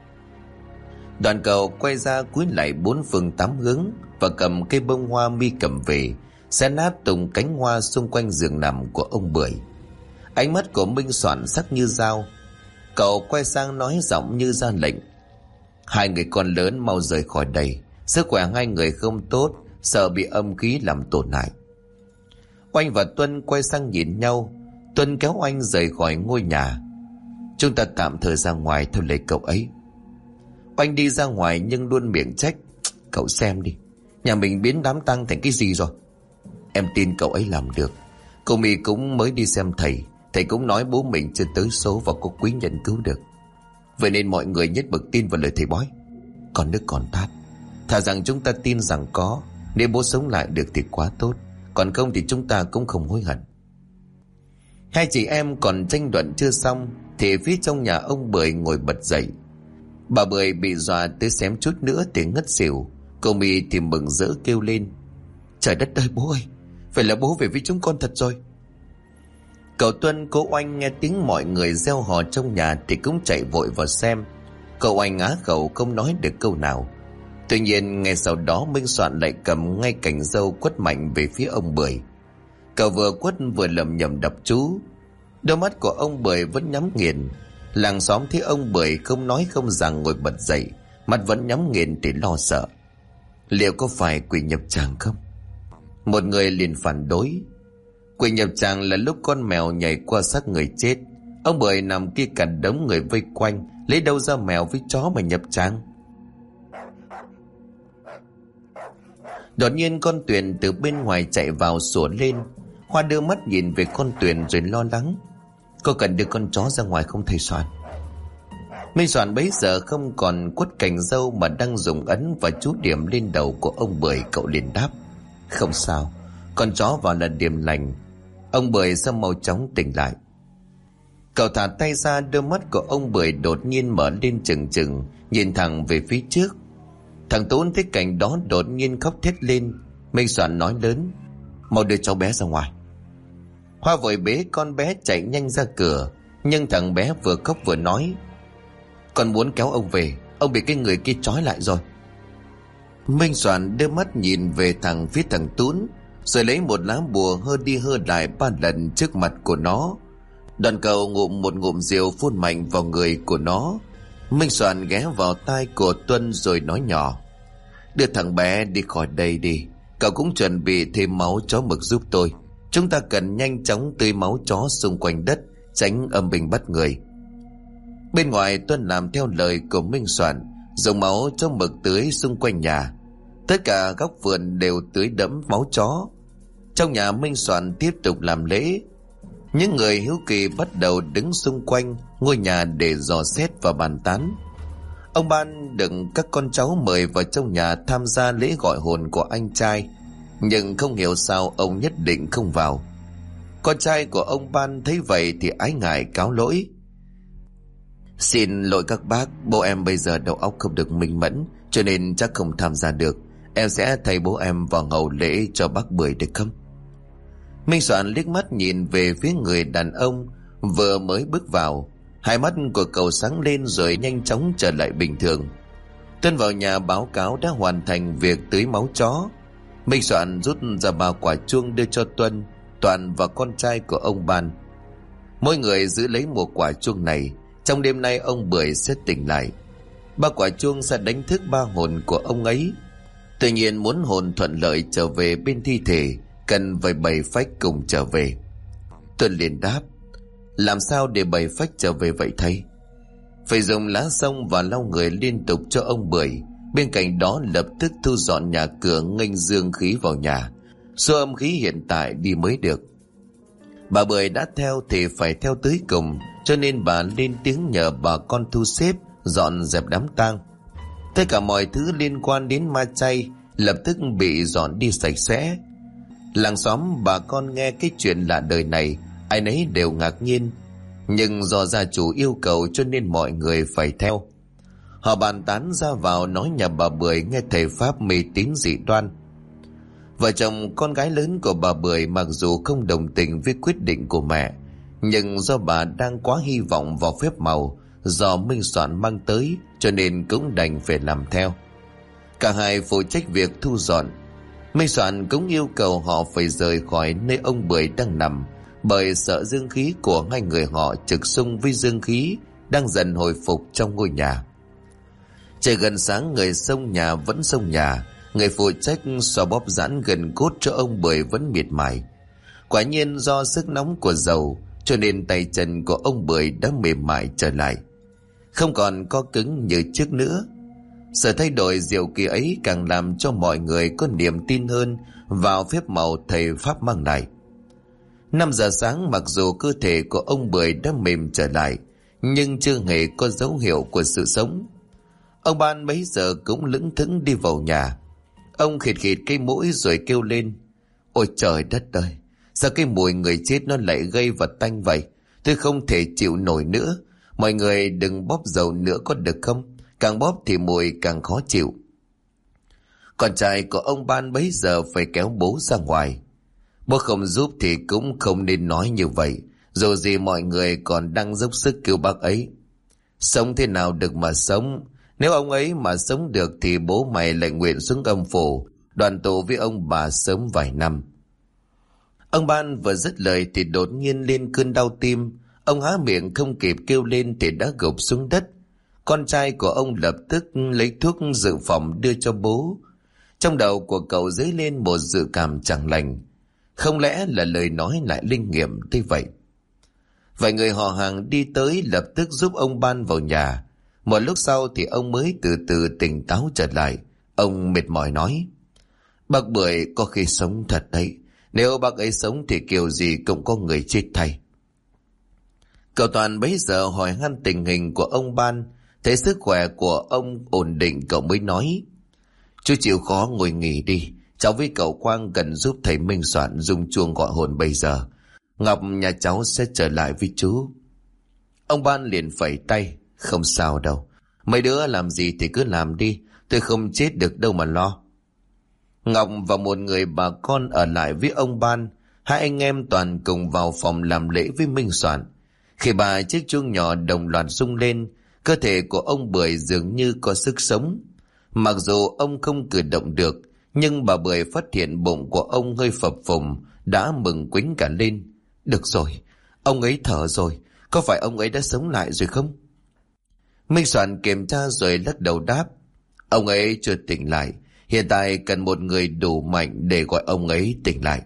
Đoàn cậu quay ra cúi lại 4 phương 8 hướng và cầm cây bông hoa Mi cầm về, xé nát từng cánh hoa xung quanh giường nằm của ông Bưởi. Ánh mắt của Minh Soạn sắc như dao. Cậu quay sang nói giọng như ra lệnh: hai người con lớn mau rời khỏi đây. Sức khỏe hai người không tốt, sợ bị âm khí làm tổn hại. Oanh và Tuân quay sang nhìn nhau. Tuân kéo Oanh rời khỏi ngôi nhà: chúng ta tạm thời ra ngoài theo lời cậu ấy. Oanh đi ra ngoài nhưng luôn miệng trách: cậu xem đi, Nhà mình biến đám tang thành cái gì rồi? Em tin cậu ấy làm được. Cô My cũng mới đi xem thầy. Thầy cũng nói bố mình chưa tới số và có quý nhân cứu được. Vậy nên mọi người nhất mực tin vào lời thầy bói. Còn nước còn tát, thà rằng chúng ta tin rằng có, nếu bố sống lại được thì quá tốt, còn không thì chúng ta cũng không hối hận. Hai chị em còn tranh luận chưa xong thì phía trong nhà ông Bưởi ngồi bật dậy. Bà Bưởi bị dọa tới xém chút nữa thì ngất xỉu. Cô My thì mừng rỡ kêu lên: Trời đất ơi bố ơi, vậy là bố về với chúng con thật rồi. Cậu Tuân, cô Oanh nghe tiếng mọi người reo hò trong nhà thì cũng chạy vội vào xem. Cậu Oanh á khẩu không nói được câu nào. Tuy nhiên ngay sau đó Minh Soạn lại cầm ngay cành dâu quất mạnh về phía ông Bưởi. Cậu vừa quất vừa lẩm nhẩm đọc chú. Đôi mắt của ông Bưởi vẫn nhắm nghiền. Làng xóm thấy ông Bưởi không nói không rằng ngồi bật dậy, mắt vẫn nhắm nghiền thì lo sợ. Liệu có phải quỷ nhập tràng không? Một người liền phản đối: Quỷ nhập tràng là lúc con mèo nhảy qua xác người chết. Ông Bưởi nằm kia cả đống người vây quanh, lấy đâu ra mèo với chó mà nhập tràng? Đột nhiên con Tuyền từ bên ngoài chạy vào sủa lên. Hoa đưa mắt nhìn về con Tuyền rồi lo lắng: Cô cần đưa con chó ra ngoài không thầy Soạn? Minh Soạn bấy giờ không còn quất cành dâu mà đang dùng ấn và chú điểm lên đầu của ông Bưởi. Cậu liền đáp: Không sao, con chó vào là điềm lành. Ông Bưởi sẽ mau chóng tỉnh lại. Cậu thả tay ra, đôi mắt của ông Bưởi đột nhiên mở lên trừng trừng, nhìn thẳng về phía trước. Thằng Tốn thấy cảnh đó đột nhiên khóc thét lên. Minh Soạn nói lớn: Mau đưa cháu bé ra ngoài. Hoa vội bế con bé chạy nhanh ra cửa, nhưng thằng bé vừa khóc vừa nói: Con muốn kéo ông về, ông bị cái người kia trói lại rồi. Minh Soạn đưa mắt nhìn về phía thằng Tún, rồi lấy một lá bùa hơ đi hơ lại 3 lần trước mặt của nó. Đoàn cầu ngụm một ngụm rượu phun mạnh vào người của nó. Minh Soạn ghé vào tai của Tuân rồi nói nhỏ: Đưa thằng bé đi khỏi đây đi. Cậu cũng chuẩn bị thêm máu chó mực giúp tôi. Chúng ta cần nhanh chóng tưới máu chó xung quanh đất, tránh âm binh bắt người. Bên ngoài Tuân làm theo lời của Minh Soạn, dùng máu chó mực tưới xung quanh nhà. Tất cả góc vườn đều tưới đẫm máu chó. Trong nhà Minh Soạn tiếp tục làm lễ. Những người hiếu kỳ bắt đầu đứng xung quanh ngôi nhà để dò xét và bàn tán. Ông Ban đừng các con cháu mời vào trong nhà tham gia lễ gọi hồn của anh trai, nhưng không hiểu sao ông nhất định không vào. Con trai của ông Ban thấy vậy thì ái ngại cáo lỗi: Xin lỗi các bác, bố em bây giờ đầu óc không được minh mẫn, cho nên chắc không tham gia được. Em sẽ thay bố em vào hậu lễ cho bác Bưởi được không? Minh Soạn liếc mắt nhìn về phía người đàn ông vừa mới bước vào. Hai mắt của cậu sáng lên rồi nhanh chóng trở lại bình thường. Tuân vào nhà báo cáo đã hoàn thành việc tưới máu chó. Minh Soạn rút ra 3 quả chuông đưa cho Tuân, Toàn và con trai của ông Ban. Mỗi người giữ lấy một quả chuông này. Trong đêm nay ông Bưởi sẽ tỉnh lại. 3 quả chuông sẽ đánh thức 3 hồn của ông ấy. Tuy nhiên muốn hồn thuận lợi trở về bên thi thể, cần phải 7 phách cùng trở về. Tuân liền đáp: Làm sao để 7 phách trở về vậy thầy? Phải dùng lá xông và lau người liên tục cho ông Bưởi. Bên cạnh đó lập tức thu dọn nhà cửa, nghênh dương khí vào nhà, xua âm khí hiện tại đi mới được. Bà Bưởi đã theo thì phải theo tới cùng, cho nên bà lên tiếng nhờ bà con thu xếp dọn dẹp đám tang. Tất cả mọi thứ liên quan đến ma chay lập tức bị dọn đi sạch sẽ. Làng xóm bà con nghe cái chuyện lạ đời này, ai nấy đều ngạc nhiên, nhưng do gia chủ yêu cầu cho nên mọi người phải theo. Họ bàn tán ra vào nói nhà bà Bưởi nghe thầy pháp mê tín dị đoan. Vợ chồng con gái lớn của bà Bưởi mặc dù không đồng tình với quyết định của mẹ, nhưng do bà đang quá hy vọng vào phép màu do Minh Soạn mang tới, cho nên cũng đành phải làm theo. Cả hai phụ trách việc thu dọn. Minh Soạn cũng yêu cầu họ phải rời khỏi nơi ông Bưởi đang nằm, bởi sợ dương khí của hai người họ trực xung với dương khí đang dần hồi phục trong ngôi nhà. Trời gần sáng, người xông nhà vẫn xông nhà. Người phụ trách xoa bóp giãn gần cốt cho ông Bưởi vẫn miệt mài. Quả nhiên do sức nóng của dầu, cho nên tay chân của ông Bưởi đã mềm mại trở lại, không còn co cứng như trước nữa. Sự thay đổi diệu kỳ ấy càng làm cho mọi người có niềm tin hơn vào phép màu thầy Pháp mang lại. 5 giờ sáng, mặc dù cơ thể của ông Bưởi đã mềm trở lại, nhưng chưa hề có dấu hiệu của sự sống. Ông Ban bấy giờ cũng lững thững đi vào nhà. Ông khịt khịt cái mũi rồi kêu lên: "Ôi trời đất ơi, sao cái mùi người chết nó lại gây vật tanh vậy? Tôi không thể chịu nổi nữa. Mọi người đừng bóp dầu nữa có được không? Càng bóp thì mùi càng khó chịu." Con trai của ông Ban bấy giờ phải kéo bố ra ngoài. Bố không giúp thì cũng không nên nói như vậy. Dù gì mọi người còn đang dốc sức cứu bác ấy. Sống thế nào được mà sống? Nếu ông ấy mà sống được thì bố mày lại nguyện xuống âm phủ, đoàn tụ với ông bà sớm vài năm. Ông Ban vừa dứt lời thì đột nhiên lên cơn đau tim. Ông há miệng không kịp kêu lên thì đã gục xuống đất. Con trai của ông lập tức lấy thuốc dự phòng đưa cho bố. Trong đầu của cậu dấy lên một dự cảm chẳng lành. Không lẽ là lời nói lại linh nghiệm thế vậy? Vài người họ hàng đi tới lập tức giúp ông Ban vào nhà. Một lúc sau thì ông mới từ từ tỉnh táo trở lại. Ông mệt mỏi nói: "Bác Bưởi có khi sống thật đấy. Nếu bác ấy sống thì kiểu gì cũng có người chết thay." Cậu Toàn bấy giờ hỏi han tình hình của ông Ban. Thấy sức khỏe của ông ổn định, cậu mới nói: "Chú chịu khó ngồi nghỉ đi. Cháu với cậu Quang cần giúp thầy Minh Soạn dùng chuông gọi hồn bây giờ. Ngọc nhà cháu sẽ trở lại với chú." Ông Ban liền phẩy tay: "Không sao đâu. Mấy đứa làm gì thì cứ làm đi. Tôi không chết được đâu mà lo." Ngọc và một người bà con ở lại với ông Ban. Hai anh em Toàn cùng vào phòng làm lễ với Minh Soạn. Khi ba chiếc chuông nhỏ đồng loạt rung lên, cơ thể của ông Bưởi dường như có sức sống. Mặc dù ông không cử động được, nhưng bà Bưởi phát hiện bụng của ông hơi phập phồng, đã mừng quýnh cả lên. "Được rồi, ông ấy thở rồi. Có phải ông ấy đã sống lại rồi không?" Minh Soạn kiểm tra rồi lắc đầu đáp: "Ông ấy chưa tỉnh lại. Hiện tại cần một người đủ mạnh để gọi ông ấy tỉnh lại."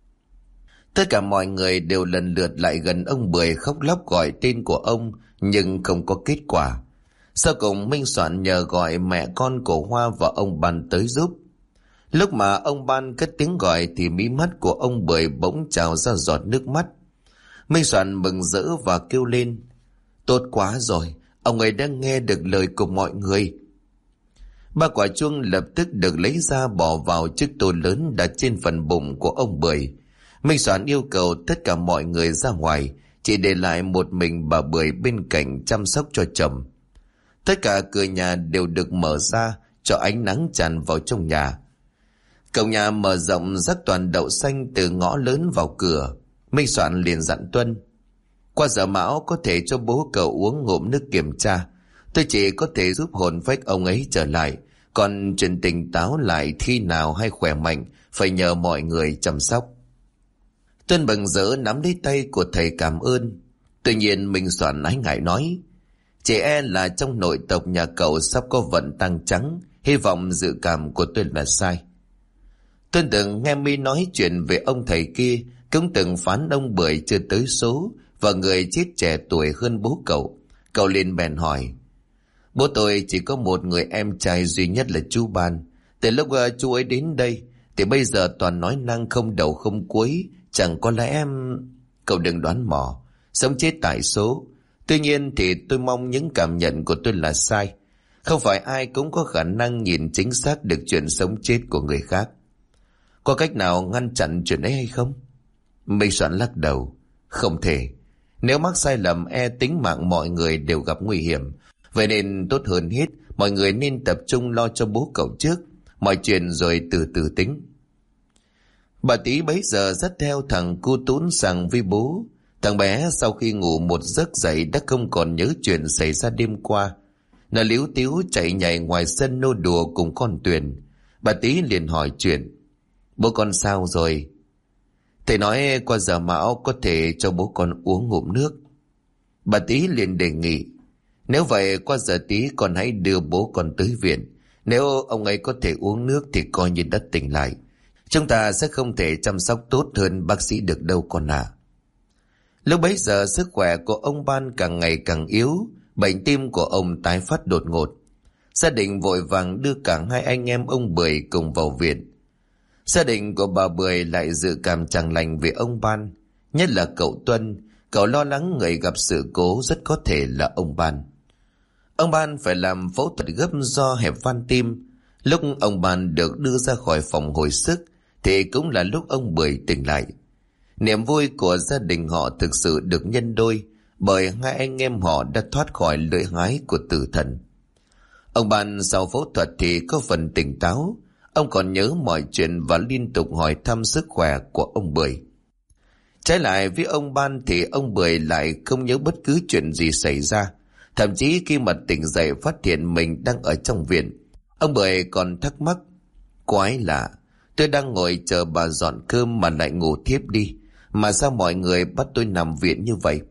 Tất cả mọi người đều lần lượt lại gần ông Bưởi, khóc lóc gọi tên của ông, nhưng không có kết quả. Sau cùng Minh Soạn nhờ gọi mẹ con của Hoa và ông Ban tới giúp. Lúc mà ông Ban cất tiếng gọi thì mí mắt của ông Bưởi bỗng trào ra giọt nước mắt. Minh Soạn mừng rỡ và kêu lên: "Tốt quá rồi, ông ấy đã nghe được lời của mọi người." 3 quả chuông lập tức được lấy ra bỏ vào chiếc tô lớn đặt trên phần bụng của ông Bưởi. Minh Soạn yêu cầu tất cả mọi người ra ngoài, chỉ để lại một mình bà Bưởi bên cạnh chăm sóc cho chồng. Tất cả cửa nhà đều được mở ra cho ánh nắng tràn vào trong nhà. Cổng nhà mở rộng rắc toàn đậu xanh từ ngõ lớn vào cửa. Minh Soạn liền dặn Tuân: "Qua giờ mão có thể cho bố cậu uống ngụm nước kiểm tra. Tôi chỉ có thể giúp hồn phách ông ấy trở lại, còn chuyện tỉnh táo lại khi nào hay khỏe mạnh phải nhờ mọi người chăm sóc." Tuân mừng rỡ nắm lấy tay của thầy cảm ơn. Tuy nhiên Minh Soạn ái ngại nói: "Chỉ e là trong nội tộc nhà cậu sắp có vận tăng trắng, hy vọng dự cảm của tôi là sai." Tuân từng nghe mi nói chuyện về ông thầy kia, cũng từng phán ông Bưởi chưa tới số và người chết trẻ tuổi hơn bố cậu. Cậu liền bèn hỏi: "Bố tôi chỉ có một người em trai duy nhất là chú Ban. Từ lúc chú ấy đến đây thì bây giờ toàn nói năng không đầu không cuối. Chẳng có lẽ em..." "Cậu đừng đoán mò, sống chết tại số. Tuy nhiên thì tôi mong những cảm nhận của tôi là sai. Không phải ai cũng có khả năng nhìn chính xác được chuyện sống chết của người khác. Có cách nào ngăn chặn chuyện ấy hay không?" Minh Soạn lắc đầu: "Không thể. Nếu mắc sai lầm tính mạng mọi người đều gặp nguy hiểm. Vậy nên tốt hơn hết mọi người nên tập trung lo cho bố cậu trước. Mọi chuyện rồi từ từ tính." Bà Tí bấy giờ dắt theo thằng Cu Tún sang với bố. Thằng bé sau khi ngủ một giấc dậy đã không còn nhớ chuyện xảy ra đêm qua. Nó líu tíu chạy nhảy ngoài sân nô đùa cùng con Tuyền. Bà Tí liền hỏi chuyện: "Bố con sao rồi?" Thầy nói qua giờ mão có thể cho bố con uống ngụm nước. Bà Tí liền đề nghị: "Nếu vậy qua giờ tí con hãy đưa bố con tới viện. Nếu ông ấy có thể uống nước thì coi như đã tỉnh lại. Chúng ta sẽ không thể chăm sóc tốt hơn bác sĩ được đâu con à." Lúc bấy giờ sức khỏe của ông Ban càng ngày càng yếu. Bệnh tim của ông tái phát đột ngột. Gia đình vội vàng đưa cả hai anh em ông Bưởi cùng vào viện. Gia đình của bà Bưởi lại dự cảm chẳng lành về ông Ban, nhất là cậu Tuân. Cậu lo lắng người gặp sự cố rất có thể là ông Ban. Ông Ban phải làm phẫu thuật gấp do hẹp van tim. Lúc ông Ban được đưa ra khỏi phòng hồi sức thì cũng là lúc ông Bưởi tỉnh lại. Niềm vui của gia đình họ thực sự được nhân đôi bởi hai anh em họ đã thoát khỏi lưỡi hái của tử thần. Ông Ban sau phẫu thuật thì có phần tỉnh táo. Ông còn nhớ mọi chuyện và liên tục hỏi thăm sức khỏe của ông Bưởi. Trái lại với ông Ban thì ông Bưởi lại không nhớ bất cứ chuyện gì xảy ra. Thậm chí khi mà tỉnh dậy phát hiện mình đang ở trong viện, ông Bưởi còn thắc mắc: quái lạ, tôi đang ngồi chờ bà dọn cơm mà lại ngủ thiếp đi, mà sao mọi người bắt tôi nằm viện như vậy?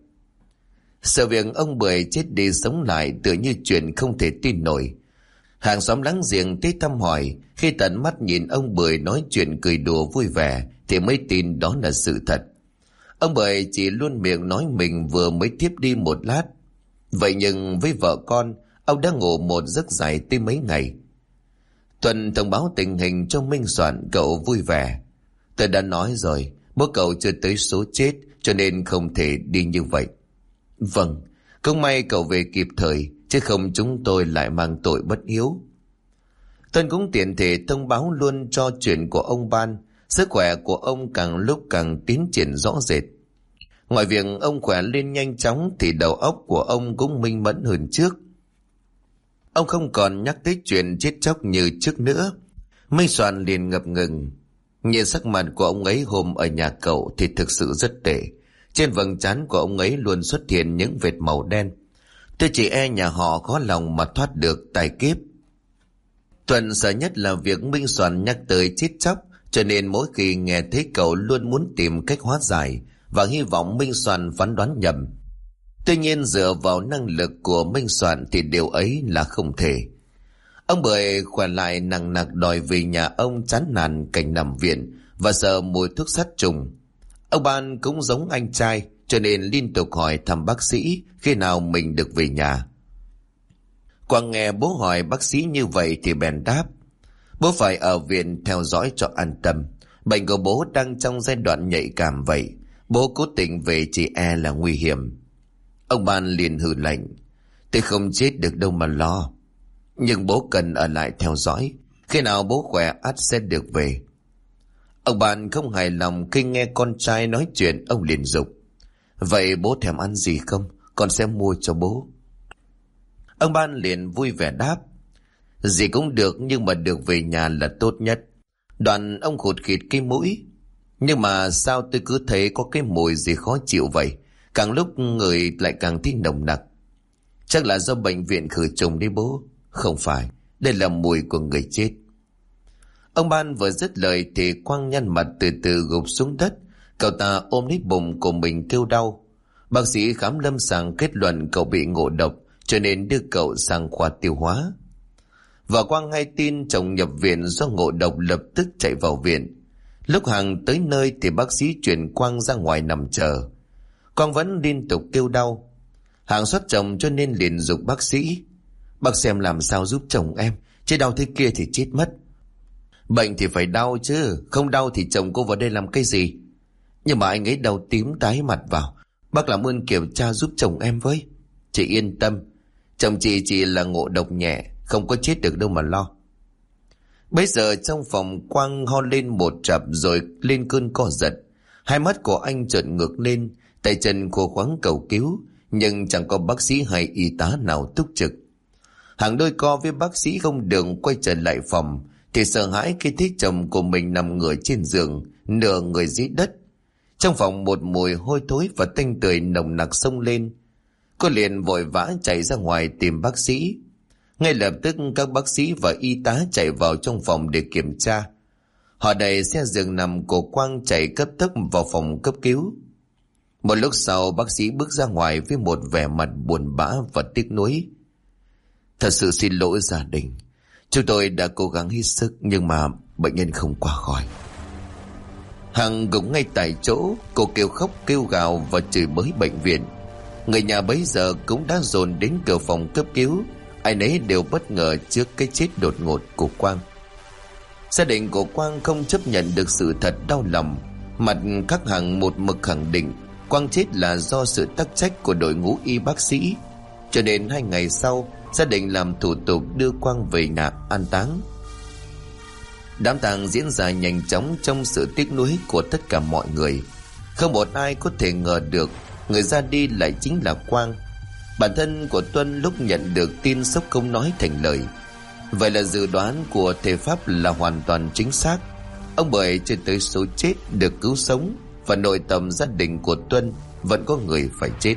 Sự việc ông Bưởi chết đi sống lại tựa như chuyện không thể tin nổi. Hàng xóm láng giềng tới thăm hỏi, khi tận mắt nhìn ông Bưởi nói chuyện cười đùa vui vẻ thì mới tin đó là sự thật. Ông Bưởi chỉ luôn miệng nói mình vừa mới thiếp đi một lát. Vậy nhưng với vợ con, ông đã ngủ một giấc dài tới mấy ngày. Tuần thông báo tình hình cho Minh Soạn, cậu vui vẻ: tôi đã nói rồi, bố cậu chưa tới số chết cho nên không thể đi như vậy. Vâng, không may cậu về kịp thời, chứ không chúng tôi lại mang tội bất hiếu. Tuân cũng tiện thể thông báo luôn cho chuyện của ông Ban. Sức khỏe của ông càng lúc càng tiến triển rõ rệt. Ngoài việc ông khỏe lên nhanh chóng thì đầu óc của ông cũng minh mẫn hơn trước. Ông không còn nhắc tới chuyện chết chóc như trước nữa. Minh Soạn liền ngập ngừng. Nhìn sắc mặt của ông ấy hôm ở nhà cậu thì thực sự rất tệ. Trên vầng trán của ông ấy luôn xuất hiện những vệt màu đen. Tôi chỉ e nhà họ khó lòng mà thoát được tai kiếp. Tuần sợ nhất là việc Minh Soạn nhắc tới chết chóc, cho nên mỗi khi nghe thấy cậu luôn muốn tìm cách hóa giải và hy vọng Minh Soạn phán đoán nhầm. Tuy nhiên dựa vào năng lực của Minh Soạn thì điều ấy là không thể. Ông Bưởi khỏe lại nặng nặc đòi về nhà ông, chán nản cảnh nằm viện và sợ mùi thuốc sát trùng. Ông Ban cũng giống anh trai, cho nên liên tục hỏi thăm bác sĩ khi nào mình được về nhà. Quang nghe bố hỏi bác sĩ như vậy thì bèn đáp: bố phải ở viện theo dõi cho an tâm. Bệnh của bố đang trong giai đoạn nhạy cảm vậy, bố cố tình về chỉ e là nguy hiểm. Ông Ban liền hừ lạnh: tôi không chết được đâu mà lo. Nhưng bố cần ở lại theo dõi, khi nào bố khỏe ắt sẽ được về. Ông Ban không hài lòng khi nghe con trai nói chuyện, ông liền giục: vậy bố thèm ăn gì không? Con sẽ mua cho bố. Ông Ban liền vui vẻ đáp: gì cũng được, nhưng mà được về nhà là tốt nhất. Đoạn ông khụt khịt cái mũi: nhưng mà sao tôi cứ thấy có cái mùi gì khó chịu vậy, càng lúc người lại càng thích nồng nặc. Chắc là do bệnh viện khử trùng đi bố. Không phải, đây là mùi của người chết. Ông Ban vừa dứt lời thì Quang nhăn mặt từ từ gục xuống đất. Cậu ta ôm lấy bụng của mình kêu đau. Bác sĩ khám lâm sàng kết luận cậu bị ngộ độc, cho nên đưa cậu sang khoa tiêu hóa. Và Quang hay tin chồng nhập viện do ngộ độc lập tức chạy vào viện. Lúc Hằng tới nơi thì bác sĩ chuyển Quang ra ngoài nằm chờ. Quang vẫn liên tục kêu đau. Hằng xót chồng cho nên liền giục bác sĩ: bác xem làm sao giúp chồng em, chứ đau thế kia thì chết mất. Bệnh thì phải đau chứ, không đau thì chồng cô vào đây làm cái gì? Nhưng mà anh ấy đau tím tái mặt vào. Bác làm ơn kiểm tra giúp chồng em với. Chị yên tâm, chồng chị chỉ là ngộ độc nhẹ, không có chết được đâu mà lo. Bây giờ trong phòng Quang ho lên một trập rồi lên cơn co giật. Hai mắt của anh trợn ngược lên, tay chân khô khoắng cầu cứu, nhưng chẳng có bác sĩ hay y tá nào túc trực. Hàng đôi co với bác sĩ không đường quay trở lại phòng thì sợ hãi khi thấy chồng của mình nằm ngửa trên giường, nửa người dưới đất. Trong phòng một mùi hôi thối và tanh tưởi nồng nặc xông lên. Cô liền vội vã chạy ra ngoài tìm bác sĩ. Ngay lập tức các bác sĩ và y tá chạy vào trong phòng để kiểm tra. Họ đẩy xe giường nằm của Quang chạy cấp tốc vào phòng cấp cứu. Một lúc sau bác sĩ bước ra ngoài với một vẻ mặt buồn bã và tiếc nuối: thật sự xin lỗi gia đình, chúng tôi đã cố gắng hết sức nhưng mà bệnh nhân không qua khỏi. Hằng gục ngay tại chỗ, cô kêu khóc kêu gào và chửi bới bệnh viện. Người nhà bấy giờ cũng đã dồn đến cửa phòng cấp cứu. ai nấy đều bất ngờ trước cái chết đột ngột của Quang. Gia đình của Quang không chấp nhận được sự thật đau lòng. Mặt khắc hằng một mực khẳng định Quang chết là do sự tắc trách của đội ngũ y bác sĩ. Cho nên 2 ngày sau, gia đình làm thủ tục đưa Quang về nhà an táng. Đám tang diễn ra nhanh chóng trong sự tiếc nuối của tất cả mọi người. Không một ai có thể ngờ được người ra đi lại chính là Quang. Bản thân của Tuân lúc nhận được tin sốc không nói thành lời. Vậy là dự đoán của thầy Pháp là hoàn toàn chính xác. Ông Bưởi chưa tới số chết được cứu sống, và nội tâm gia đình của Tuân vẫn có người phải chết.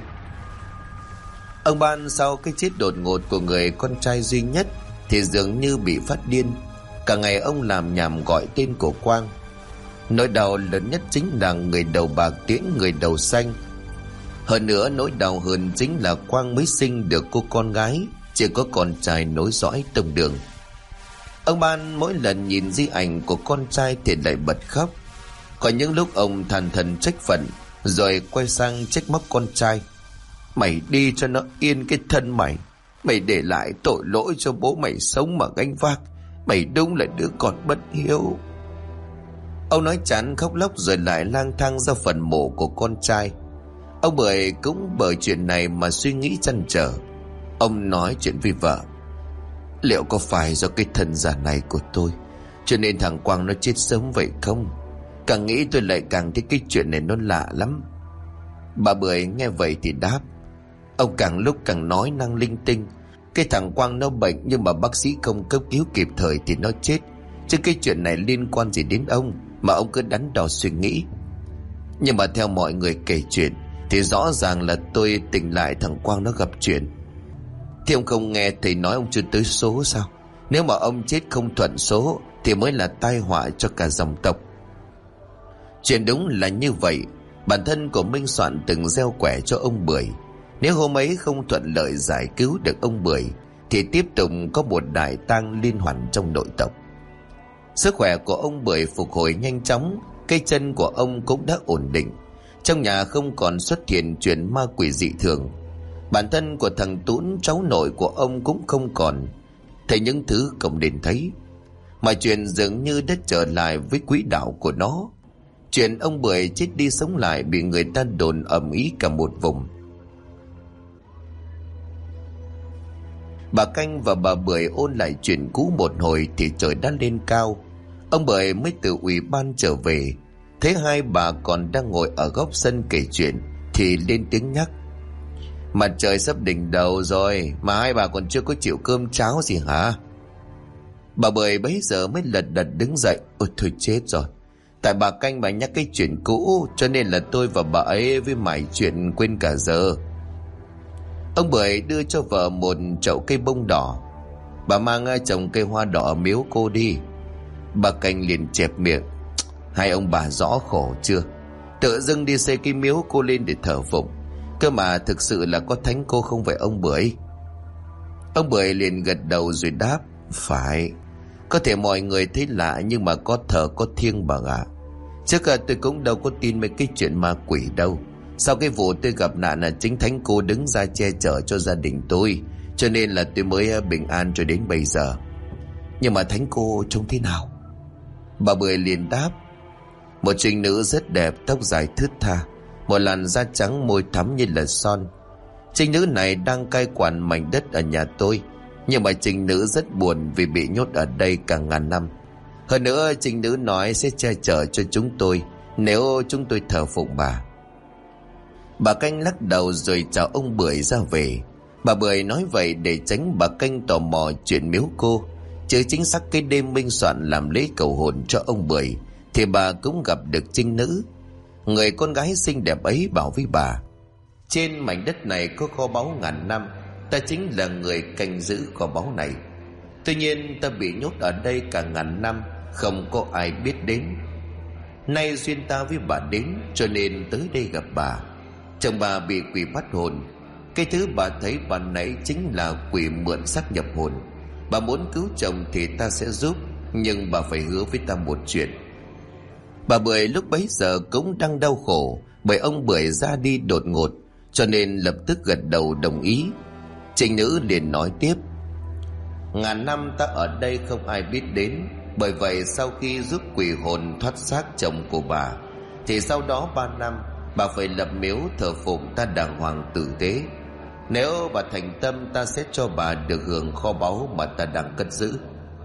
Ông Ban sau cái chết đột ngột của người con trai duy nhất thì dường như bị phát điên. Cả ngày ông làm nhảm gọi tên của Quang. Nỗi đau lớn nhất chính là người đầu bạc tiễn người đầu xanh. Hơn nữa nỗi đau hơn chính là Quang mới sinh được cô con gái, chỉ có con trai nối dõi tông đường. Ông Ban mỗi lần nhìn di ảnh của con trai thì lại bật khóc. Có những lúc ông than thần trách phận, rồi quay sang trách móc con trai. Mày đi cho nó yên cái thân mày. Mày để lại tội lỗi cho bố mày sống mà gánh vác. Mày đúng là đứa con bất hiếu. Ông nói chán khóc lóc rồi lại lang thang ra phần mộ của con trai. Ông Bưởi cũng bởi chuyện này mà suy nghĩ trăn trở. Ông nói chuyện với vợ. Liệu có phải do cái thân giả này của tôi cho nên thằng Quang nó chết sớm vậy không? Càng nghĩ tôi lại càng thấy cái chuyện này nó lạ lắm. Bà Bưởi nghe vậy thì đáp. Ông càng lúc càng nói năng linh tinh. Cái thằng Quang nó bệnh nhưng mà bác sĩ không cấp cứu kịp thời thì nó chết. Chứ cái chuyện này liên quan gì đến ông mà ông cứ đắn đo suy nghĩ. Nhưng mà theo mọi người kể chuyện thì rõ ràng là tôi tỉnh lại thằng Quang nó gặp chuyện. Thì ông không nghe thầy nói ông chưa tới số sao? Nếu mà ông chết không thuận số thì mới là tai họa cho cả dòng tộc. Chuyện đúng là như vậy. Bản thân của Minh Soạn từng gieo quẻ cho ông Bưởi. Nếu hôm ấy không thuận lợi giải cứu được ông Bưởi thì tiếp tục có một đại tang liên hoàn trong nội tộc. Sức khỏe của ông Bưởi phục hồi nhanh chóng. Cây chân của ông cũng đã ổn định. Trong nhà không còn xuất hiện chuyện ma quỷ dị thường. Bản thân của thằng Tún, cháu nội của ông, cũng không còn thấy những thứ không nên thấy. Mọi chuyện dường như đã trở lại với quỹ đạo của nó. Chuyện ông Bưởi chết đi sống lại bị người ta đồn ầm ĩ cả một vùng. Bà Canh và bà Bưởi ôn lại chuyện cũ một hồi thì trời đã lên cao. Ông Bưởi mới từ ủy ban trở về. Thấy hai bà còn đang ngồi ở góc sân kể chuyện thì lên tiếng nhắc. Mặt trời sắp đỉnh đầu rồi mà hai bà còn chưa có chịu cơm cháo gì hả? Bà Bưởi bấy giờ mới lật đật đứng dậy. Ôi thôi chết rồi. Tại bà Canh bà nhắc cái chuyện cũ cho nên là tôi và bà ấy với mải chuyện quên cả giờ. Ông Bưởi đưa cho vợ một chậu cây bông đỏ. Bà mang trồng cây hoa đỏ ở miếu cô đi. Bà Canh liền chẹp miệng. Hai ông bà rõ khổ chưa? Tự dưng đi xây cái miếu cô lên để thờ phụng. Cơ mà thực sự là có thánh cô không phải ông Bưởi? Ông Bưởi liền gật đầu rồi đáp. Phải. Có thể mọi người thấy lạ nhưng mà có thờ có thiêng bà ạ. Trước tôi cũng đâu có tin mấy cái chuyện ma quỷ đâu. Sau cái vụ tôi gặp nạn là chính thánh cô đứng ra che chở cho gia đình tôi, cho nên là tôi mới bình an cho đến bây giờ. Nhưng mà thánh cô trông thế nào? Bà Bưởi liền đáp. Một trinh nữ rất đẹp, tóc dài thướt tha, một làn da trắng, môi thắm như là son. Trinh nữ này đang cai quản mảnh đất ở nhà tôi. Nhưng mà trinh nữ rất buồn vì bị nhốt ở đây cả ngàn năm. Hơn nữa trinh nữ nói sẽ che chở cho chúng tôi nếu chúng tôi thờ phụng bà. Bà Canh lắc đầu rồi chào ông Bưởi ra về. Bà Bưởi nói vậy để tránh bà Canh tò mò chuyện miếu cô. Chứ chính xác cái đêm Minh Soạn làm lễ cầu hồn cho ông Bưởi thì bà cũng gặp được trinh nữ. Người con gái xinh đẹp ấy bảo với bà. Trên mảnh đất này có kho báu ngàn năm. Ta chính là người canh giữ kho báu này. Tuy nhiên ta bị nhốt ở đây cả ngàn năm, không có ai biết đến. Nay duyên ta với bà đến, cho nên tới đây gặp bà. Chồng bà bị quỷ bắt hồn. Cái thứ bà thấy ban nãy chính là quỷ mượn xác nhập hồn. Bà muốn cứu chồng thì ta sẽ giúp, nhưng bà phải hứa với ta một chuyện. Bà Bưởi lúc bấy giờ cũng đang đau khổ bởi ông Bưởi ra đi đột ngột, cho nên lập tức gật đầu đồng ý. Trinh nữ liền nói tiếp. Ngàn năm ta ở đây không ai biết đến. Bởi vậy sau khi giúp quỷ hồn thoát xác chồng của bà, thì sau đó 3 năm bà phải lập miếu thờ phụng ta đàng hoàng tử tế. Nếu bà thành tâm, ta sẽ cho bà được hưởng kho báu mà ta đang cất giữ.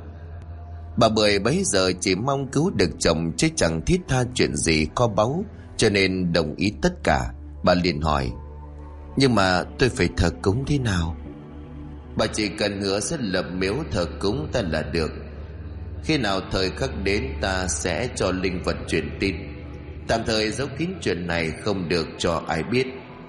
Bà Bưởi bấy giờ chỉ mong cứu được chồng, chứ chẳng thiết tha chuyện gì kho báu, cho nên đồng ý tất cả. Bà liền hỏi: nhưng mà tôi phải thờ cúng thế nào? Bà chỉ cần hứa sẽ lập miếu thờ cúng ta là được. Khi nào thời khắc đến, ta sẽ cho linh vật truyền tin. Tạm thời giấu kín chuyện này, không được cho ai biết.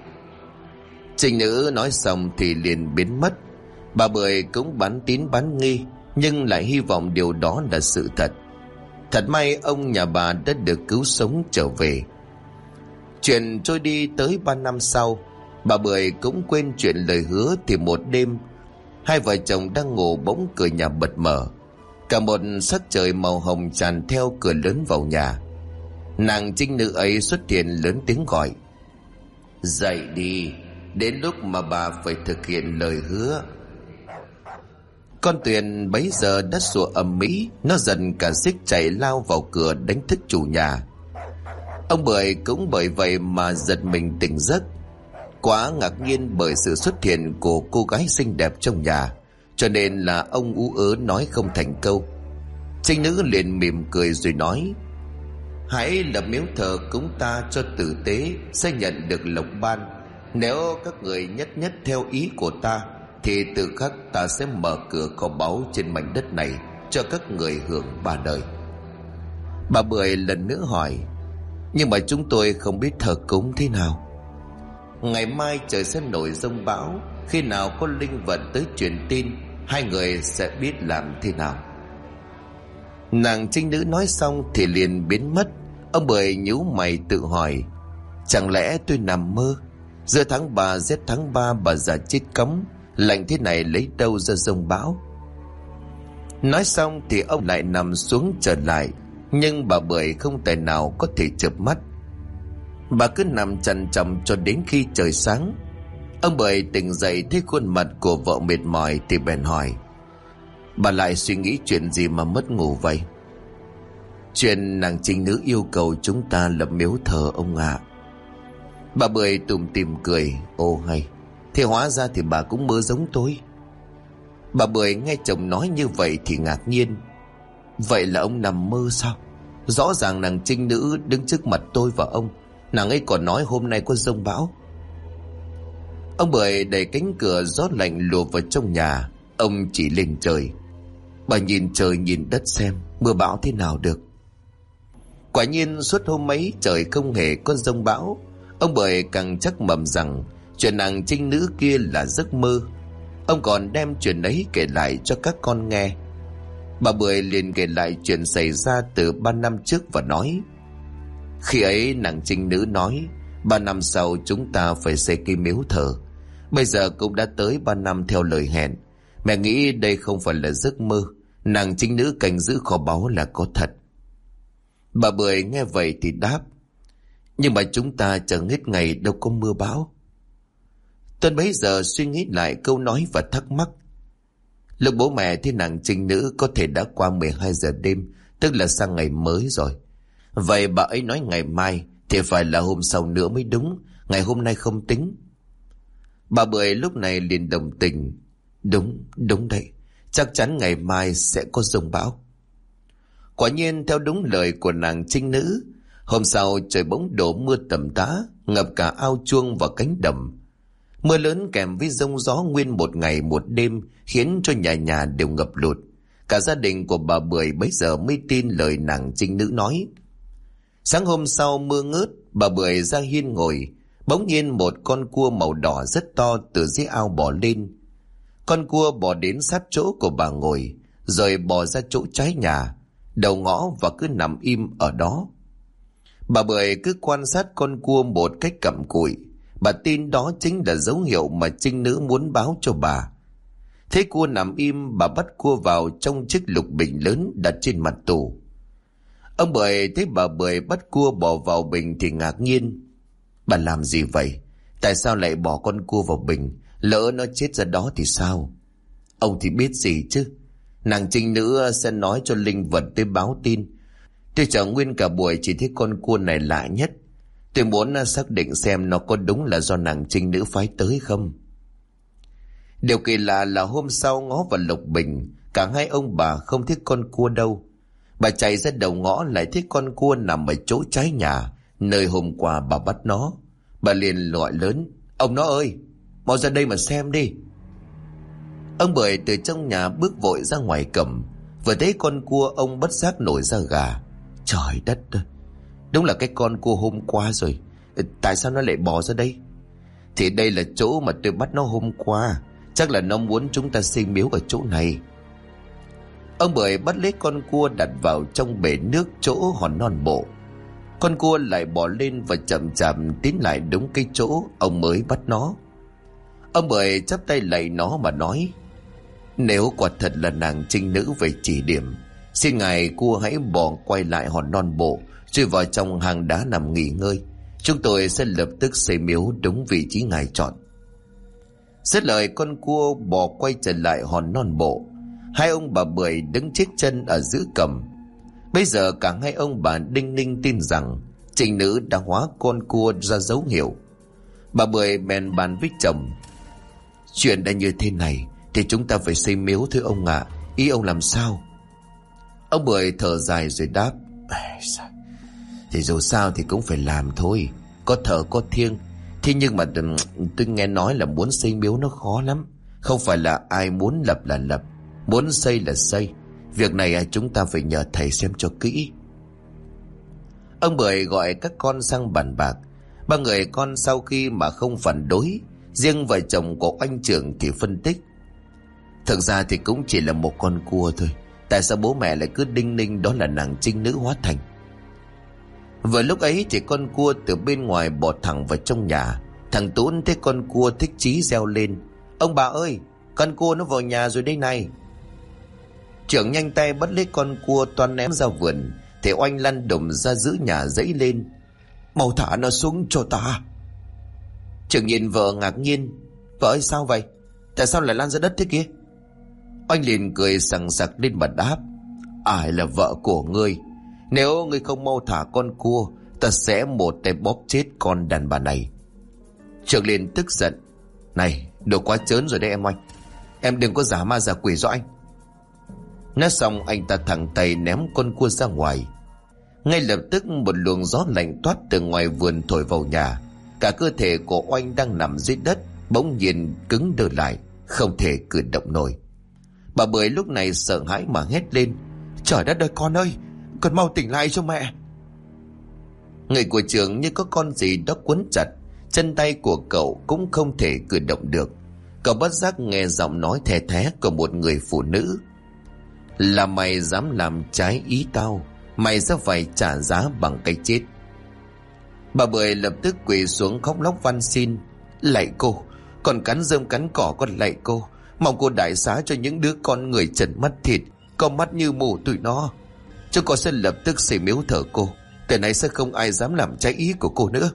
Trinh nữ nói xong thì liền biến mất. Bà Bưởi cũng bán tín bán nghi, nhưng lại hy vọng điều đó là sự thật. Thật may ông nhà bà đã được cứu sống trở về. Chuyện trôi đi tới 3 năm sau, bà Bưởi cũng quên chuyện lời hứa. Thì một đêm, hai vợ chồng đang ngủ, bỗng cửa nhà bật mở. Cả một sắc trời màu hồng tràn theo cửa lớn vào nhà. Nàng trinh nữ ấy xuất hiện lớn tiếng gọi: dậy đi, đến lúc mà bà phải thực hiện lời hứa. Con Tuyền bấy giờ đã sủa ầm ĩ, nó giận cả xích chạy lao vào cửa đánh thức chủ nhà. Ông Bưởi cũng bởi vậy mà giật mình tỉnh giấc, quá ngạc nhiên bởi sự xuất hiện của cô gái xinh đẹp trong nhà, cho nên là ông ú ớ nói không thành câu. Trinh nữ liền mỉm cười rồi nói: hãy lập miếu thờ cúng ta cho tử tế, sẽ nhận được lộc ban. Nếu các người nhất nhất theo ý của ta, thì tự khắc ta sẽ mở cửa kho báu trên mảnh đất này cho các người hưởng 3 đời. Bà Bưởi lần nữa hỏi: nhưng mà chúng tôi không biết thờ cúng thế nào. Ngày mai trời sẽ nổi giông bão, khi nào có linh vật tới truyền tin, hai người sẽ biết làm thế nào. Nàng trinh nữ nói xong thì liền biến mất. Ông Bưởi nhíu mày tự hỏi: chẳng lẽ tôi nằm mơ? Giữa tháng 3 rét tháng 3, bà già chết cóng, lạnh thế này lấy đâu ra giông bão? Nói xong thì ông lại nằm xuống trở lại, nhưng bà Bưởi không thể nào có thể chợp mắt. Bà cứ nằm chằn chậm cho đến khi trời sáng. Ông Bưởi tỉnh dậy thấy khuôn mặt của vợ mệt mỏi thì bèn hỏi: bà lại suy nghĩ chuyện gì mà mất ngủ vậy? Chuyện nàng trinh nữ yêu cầu chúng ta lập miếu thờ ông ạ. Bà Bưởi tủm tỉm cười: ô hay, thế hóa ra thì bà cũng mơ giống tôi. Bà Bưởi nghe chồng nói như vậy thì ngạc nhiên: vậy là ông nằm mơ sao? Rõ ràng nàng trinh nữ đứng trước mặt tôi và ông, nàng ấy còn nói hôm nay có giông bão. Ông Bưởi đẩy cánh cửa gió lạnh lùa vào trong nhà. Ông chỉ lên trời: bà nhìn trời nhìn đất xem mưa bão thế nào được. Quả nhiên suốt hôm ấy trời không hề có giông bão. Ông Bưởi càng chắc mẩm rằng chuyện nàng trinh nữ kia là giấc mơ. Ông còn đem chuyện ấy kể lại cho các con nghe. Bà Bưởi liền kể lại chuyện xảy ra từ 3 năm trước và nói: khi ấy nàng trinh nữ nói 3 năm sau chúng ta phải xây cái miếu thờ. Bây giờ cũng đã tới 3 năm theo lời hẹn. Mẹ nghĩ đây không phải là giấc mơ, nàng trinh nữ canh giữ kho báu là có thật. Bà Bưởi nghe vậy thì đáp: nhưng mà chúng ta chẳng hết ngày đâu có mưa bão. Tuấn bấy giờ suy nghĩ lại câu nói và thắc mắc: lúc bố mẹ thấy nàng trinh nữ có thể đã qua 12 giờ đêm, tức là sang ngày mới rồi. Vậy bà ấy nói ngày mai thì phải là hôm sau nữa mới đúng, ngày hôm nay không tính. Bà Bưởi lúc này liền đồng tình: đúng đấy, chắc chắn ngày mai sẽ có giông bão. Quả nhiên theo đúng lời của nàng trinh nữ, hôm sau trời bỗng đổ mưa tầm tã, ngập cả ao chuông và cánh đồng. Mưa lớn kèm với giông gió nguyên một ngày một đêm khiến cho nhà nhà đều ngập lụt. Cả gia đình của bà Bưởi bấy giờ mới tin lời nàng trinh nữ nói. Sáng hôm sau mưa ngớt, bà Bưởi ra hiên ngồi. Bỗng nhiên một con cua màu đỏ rất to từ dưới ao bò lên. Con cua bò đến sát chỗ của bà ngồi, rồi bò ra chỗ trái nhà, đầu ngõ và cứ nằm im ở đó. Bà Bưởi cứ quan sát con cua một cách cặm cụi. Bà tin đó chính là dấu hiệu mà trinh nữ muốn báo cho bà. Thấy cua nằm im, bà bắt cua vào trong chiếc lục bình lớn đặt trên mặt tủ. Ông Bưởi thấy bà Bưởi bắt cua bỏ vào bình thì ngạc nhiên. Bà làm gì vậy? Tại sao lại bỏ con cua vào bình? Lỡ nó chết ra đó thì sao? Ông thì biết gì chứ. Nàng trinh nữ sẽ nói cho linh vật tới báo tin. Tôi chờ nguyên cả buổi chỉ thấy con cua này lạ nhất. Tôi muốn xác định xem nó có đúng là do nàng trinh nữ phái tới không. Điều kỳ lạ là hôm sau Ngó và Lục Bình, cả hai ông bà không thấy con cua đâu. Bà chạy ra đầu ngõ lại thấy con cua nằm ở chỗ trái nhà, nơi hôm qua bà bắt nó. Bà liền gọi lớn: Ông nó ơi, mau ra đây mà xem đi. Ông Bưởi từ trong nhà bước vội ra ngoài cầm. Vừa thấy con cua ông bất giác nổi da gà. Trời đất ơi, đúng là cái con cua hôm qua rồi. Tại sao nó lại bò ra đây? Thì đây là chỗ mà tôi bắt nó hôm qua. Chắc là nó muốn chúng ta xây miếu ở chỗ này. Ông Bưởi bắt lấy con cua đặt vào trong bể nước chỗ hòn non bộ. Con cua lại bò lên và chậm chậm tiến lại đúng cái chỗ ông mới bắt nó. Ông Bưởi chắp tay lạy nó mà nói: Nếu quả thật là nàng trinh nữ về chỉ điểm, xin ngài cua hãy bò quay lại hòn non bộ, rồi vào trong hang đá nằm nghỉ ngơi. Chúng tôi sẽ lập tức xây miếu đúng vị trí ngài chọn. Dứt lời, con cua bò quay trở lại hòn non bộ. Hai ông bà Bưởi đứng chết chân ở giữa cầm. Bây giờ cả hai ông bà đinh ninh tin rằng trinh nữ đã hóa con cua ra dấu hiệu. Bà Bưởi bèn bàn với chồng: Chuyện đã như thế này thì chúng ta phải xây miếu thôi ông ạ. Ý ông làm sao? Ông Bưởi thở dài rồi đáp: Thì dù sao thì cũng phải làm thôi. Có thờ có thiêng. Thế nhưng mà tôi nghe nói là muốn xây miếu nó khó lắm. Không phải là ai muốn lập là lập, muốn xây là xây. Việc này chúng ta phải nhờ thầy xem cho kỹ. Ông Bưởi gọi các con sang bàn bạc. Ba người con sau khi mà không phản đối, riêng vợ chồng của anh trưởng thì phân tích: Thực ra thì cũng chỉ là một con cua thôi. Tại sao bố mẹ lại cứ đinh ninh đó là nàng trinh nữ hóa thành? Vừa lúc ấy thì con cua từ bên ngoài bò thẳng vào trong nhà. Thằng Tún thấy con cua thích chí reo lên: Ông bà ơi, con cua nó vào nhà rồi đây này. Trưởng nhanh tay bắt lấy con cua toan ném ra vườn, thì Oanh lăn đùng ra giữ nhà dãy lên: Mau thả nó xuống cho ta. Trưởng nhìn vợ ngạc nhiên: Vợ ơi, sao vậy? Tại sao lại lăn ra đất thế kia? Oanh liền cười sằng sặc lên mà đáp: Ai là vợ của ngươi? Nếu ngươi không mau thả con cua, ta sẽ một tay bóp chết con đàn bà này. Trưởng liền tức giận: Này, đồ quá trớn rồi đấy em Oanh. Em đừng có giả ma giả quỷ do anh. Nói xong anh ta thẳng tay ném con cua ra ngoài. Ngay lập tức một luồng gió lạnh toát từ ngoài vườn thổi vào nhà. Cả cơ thể của Oanh đang nằm dưới đất bỗng nhiên cứng đơ lại, không thể cử động nổi. Bà Bưởi lúc này sợ hãi mà hét lên: Trời đất ơi con ơi, con mau tỉnh lại cho mẹ. Người của trưởng như có con gì đó quấn chặt, chân tay của cậu cũng không thể cử động được. Cậu bất giác nghe giọng nói thè thé của một người phụ nữ: Là mày dám làm trái ý tao, mày sẽ phải trả giá bằng cái chết. Bà Bưởi lập tức quỳ xuống khóc lóc van xin: Lạy cô, con cắn rơm cắn cỏ, con lạy cô, mong cô đại xá cho những đứa con người trần mắt thịt, có mắt như mù tụi nó. Chúng con sẽ lập tức xây miếu thờ cô. Từ nay sẽ không ai dám làm trái ý của cô nữa.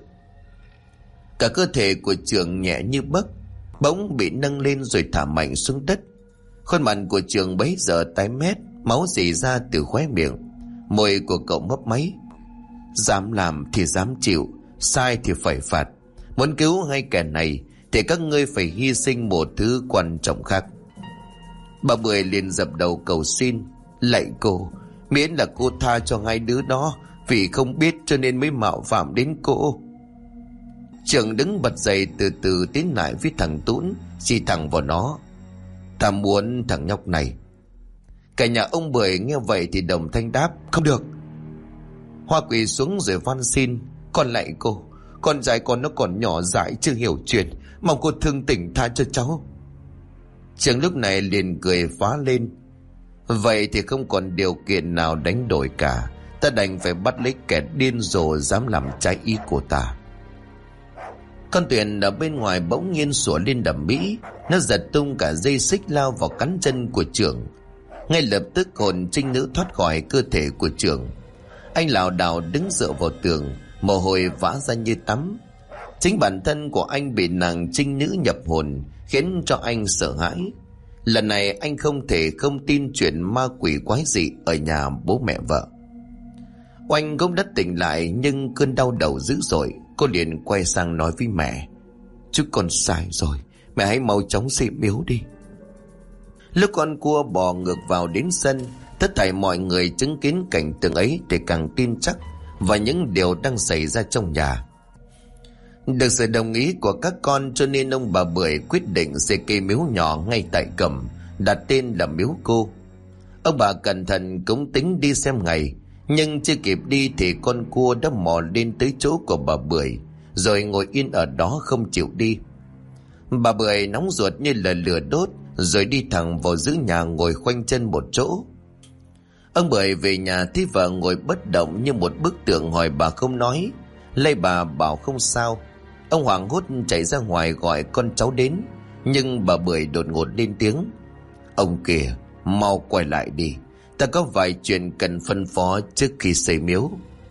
Cả cơ thể của trưởng nhẹ như bấc bỗng bị nâng lên rồi thả mạnh xuống đất. Khuôn mặt của trưởng bấy giờ tái mét, máu rỉ ra từ khóe miệng. Môi của cậu mấp máy: Dám làm thì dám chịu, sai thì phải phạt. Muốn cứu hai kẻ này thì các ngươi phải hy sinh một thứ quan trọng khác. Bà Bưởi liền dập đầu cầu xin: Lạy cô, miễn là cô tha cho hai đứa đó, vì không biết cho nên mới mạo phạm đến cô. Trưởng đứng bật dậy từ từ tiến lại với thằng Tún, chỉ thẳng vào nó: Ta muốn thằng nhóc này. Cả nhà ông Bưởi nghe vậy thì đồng thanh đáp: Không được. Hoa quỳ xuống rồi van xin: Con lạy cô, con trai con nó còn nhỏ dại chưa hiểu chuyện, mong cô thương tình tha cho cháu. Trưởng lúc này liền cười phá lên: Vậy thì không còn điều kiện nào đánh đổi cả. Ta đành phải bắt lấy kẻ điên rồ dám làm trái ý của ta. Con Tuyền ở bên ngoài bỗng nhiên sủa lên đầm mỹ. Nó giật tung cả dây xích lao vào cắn chân của trưởng. Ngay lập tức hồn trinh nữ thoát khỏi cơ thể của trưởng. Anh lảo đảo đứng dựa vào tường, mồ hôi vã ra như tắm. Chính bản thân của anh bị nàng trinh nữ nhập hồn khiến cho anh sợ hãi. Lần này anh không thể không tin chuyện ma quỷ quái dị ở nhà bố mẹ vợ. Oanh cũng đã tỉnh lại, nhưng cơn đau đầu dữ dội. Cô liền quay sang nói với mẹ: "Chứ con sai rồi, mẹ hãy mau chóng xây miếu đi." Lúc con cua bò ngược vào đến sân, tất thảy mọi người chứng kiến cảnh tượng ấy thì càng tin chắc vào những điều đang xảy ra trong nhà. Được sự đồng ý của các con, cho nên ông bà Bưởi quyết định xây cây miếu nhỏ ngay tại cổng, đặt tên là miếu cô. Ông bà cẩn thận cũng tính đi xem ngày, nhưng chưa kịp đi thì con cua đã mò lên tới chỗ của bà Bưởi, rồi ngồi yên ở đó không chịu đi. Bà Bưởi nóng ruột như là lửa đốt, rồi đi thẳng vào giữa nhà ngồi khoanh chân một chỗ. Ông Bưởi về nhà thấy vợ ngồi bất động như một bức tượng, hỏi bà không nói, lay bà bảo không sao. Ông hoảng hốt chạy ra ngoài gọi con cháu đến, nhưng bà Bưởi đột ngột lên tiếng: "Ông kìa, mau quay lại đi, ta có vài chuyện cần phân phó trước khi xây miếu."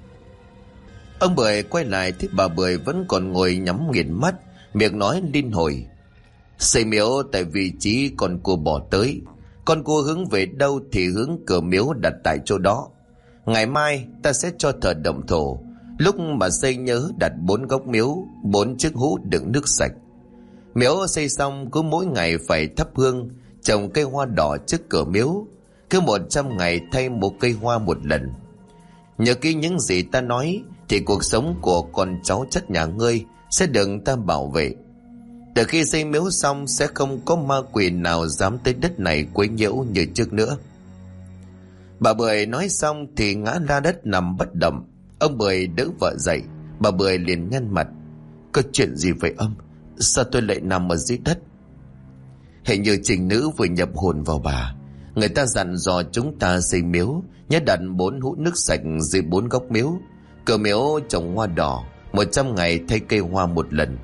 Ông Bưởi quay lại thấy bà Bưởi vẫn còn ngồi nhắm nghiền mắt, miệng nói liên hồi: "Xây miếu tại vị trí con cua bỏ tới, con cua hướng về đâu thì hướng cửa miếu đặt tại chỗ đó. Ngày mai ta sẽ cho thờ động thổ, lúc mà xây nhớ đặt 4 góc miếu, 4 chiếc hũ đựng nước sạch. Miếu xây xong cứ mỗi ngày phải thắp hương, trồng cây hoa đỏ trước cửa miếu, cứ 100 ngày thay một cây hoa một lần. Nhớ kỹ những gì ta nói thì cuộc sống của con cháu chất nhà ngươi sẽ được ta bảo vệ. Từ khi xây miếu xong sẽ không có ma quỷ nào dám tới đất này quấy nhiễu như trước nữa." Bà Bưởi nói xong thì ngã ra đất nằm bất động. Ông Bưởi đỡ vợ dậy. Bà Bưởi liền nhăn mặt: "Có chuyện gì vậy ông? Sao tôi lại nằm ở dưới đất?" "Hình như trình nữ vừa nhập hồn vào bà. Người ta dặn dò chúng ta xây miếu nhớ đặt 4 hũ nước sạch dưới 4 góc miếu, cửa miếu trồng hoa đỏ, 100 ngày thay cây hoa một lần."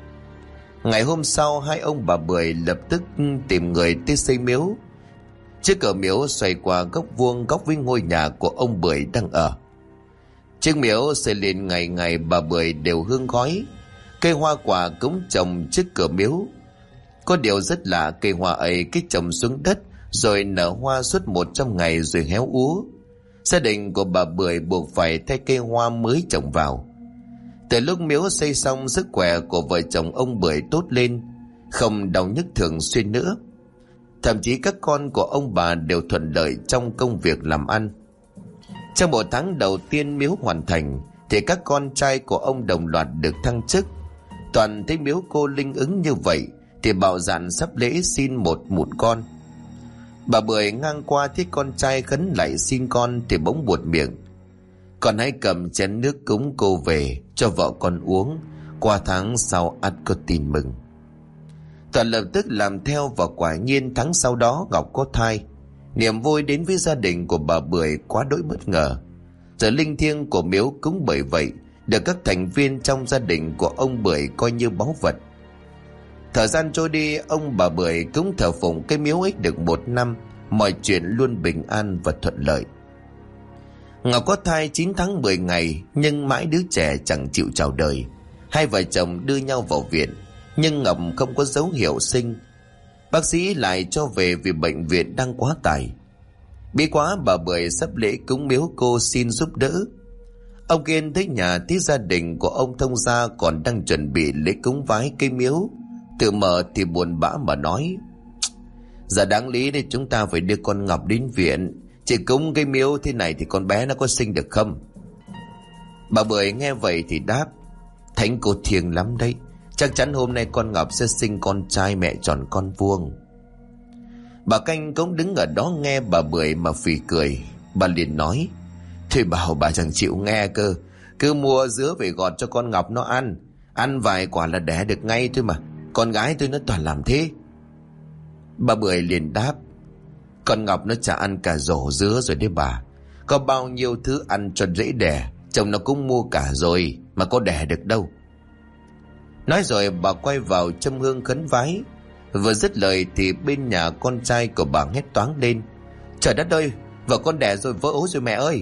Ngày hôm sau, hai ông bà Bưởi lập tức tìm người tới xây miếu. Chiếc cửa miếu xoay qua góc vuông góc với ngôi nhà của ông Bưởi đang ở. Chiếc miếu xây lên ngày ngày bà Bưởi đều hương khói. Cây hoa quả cũng trồng trước cửa miếu. Có điều rất lạ, cây hoa ấy cái trồng xuống đất rồi nở hoa suốt 100 ngày rồi héo úa. Gia đình của bà Bưởi buộc phải thay cây hoa mới trồng vào. Từ lúc miếu xây xong, sức khỏe của vợ chồng ông Bưởi tốt lên, không đau nhức thường xuyên nữa. Thậm chí các con của ông bà đều thuận lợi trong công việc làm ăn. Trong 1 tháng đầu tiên miếu hoàn thành thì các con trai của ông đồng loạt được thăng chức. Toàn thấy miếu cô linh ứng như vậy thì bảo dạn sắp lễ xin một mụn con. Bà Bưởi ngang qua thấy con trai khấn lại xin con thì bỗng buột miệng: "Con hãy cầm chén nước cúng cô về cho vợ con uống, qua tháng sau ắt có tin mừng." Toàn lập tức làm theo và quả nhiên tháng sau đó Ngọc có thai. Niềm vui đến với gia đình của bà Bưởi quá đỗi bất ngờ. Giờ linh thiêng của miếu cũng bởi vậy được các thành viên trong gia đình của ông Bưởi coi như báu vật. Thời gian trôi đi, ông bà Bưởi cũng thờ phụng cái miếu ấy được 1 năm, mọi chuyện luôn bình an và thuận lợi. Ngọc có thai 9 tháng 10 ngày, nhưng mãi đứa trẻ chẳng chịu chào đời. Hai vợ chồng đưa nhau vào viện, nhưng Ngọc không có dấu hiệu sinh. Bác sĩ lại cho về vì bệnh viện đang quá tải. Bí quá, bà Bưởi sắp lễ cúng miếu cô xin giúp đỡ. Ông Kiên tới nhà thấy gia đình của ông thông gia còn đang chuẩn bị lễ cúng vái cây miếu, tự mở thì buồn bã mà nói: "Giờ đáng lý thì chúng ta phải đưa con Ngọc đến viện, chỉ cúng cây miếu thế này thì con bé nó có sinh được không?" Bà Bưởi nghe vậy thì đáp: "Thánh cô thiêng lắm đấy, chắc chắn hôm nay con Ngọc sẽ sinh con trai mẹ tròn con vuông." Bà Canh cũng đứng ở đó nghe bà Bưởi mà phì cười. Bà liền nói: "Thôi bảo bà chẳng chịu nghe cơ, cứ mua dứa về gọt cho con Ngọc nó ăn vài quả là đẻ được ngay thôi mà, con gái tôi nó toàn làm thế." Bà Bưởi liền đáp: "Con Ngọc nó chả ăn cả rổ dứa rồi đấy bà, có bao nhiêu thứ ăn cho dễ đẻ, chồng nó cũng mua cả rồi mà có đẻ được đâu." Nói rồi bà quay vào châm hương khấn vái. Vừa dứt lời thì bên nhà con trai của bà hét toáng lên: "Trời đất ơi, vợ con đẻ rồi, vỡ ố rồi mẹ ơi!"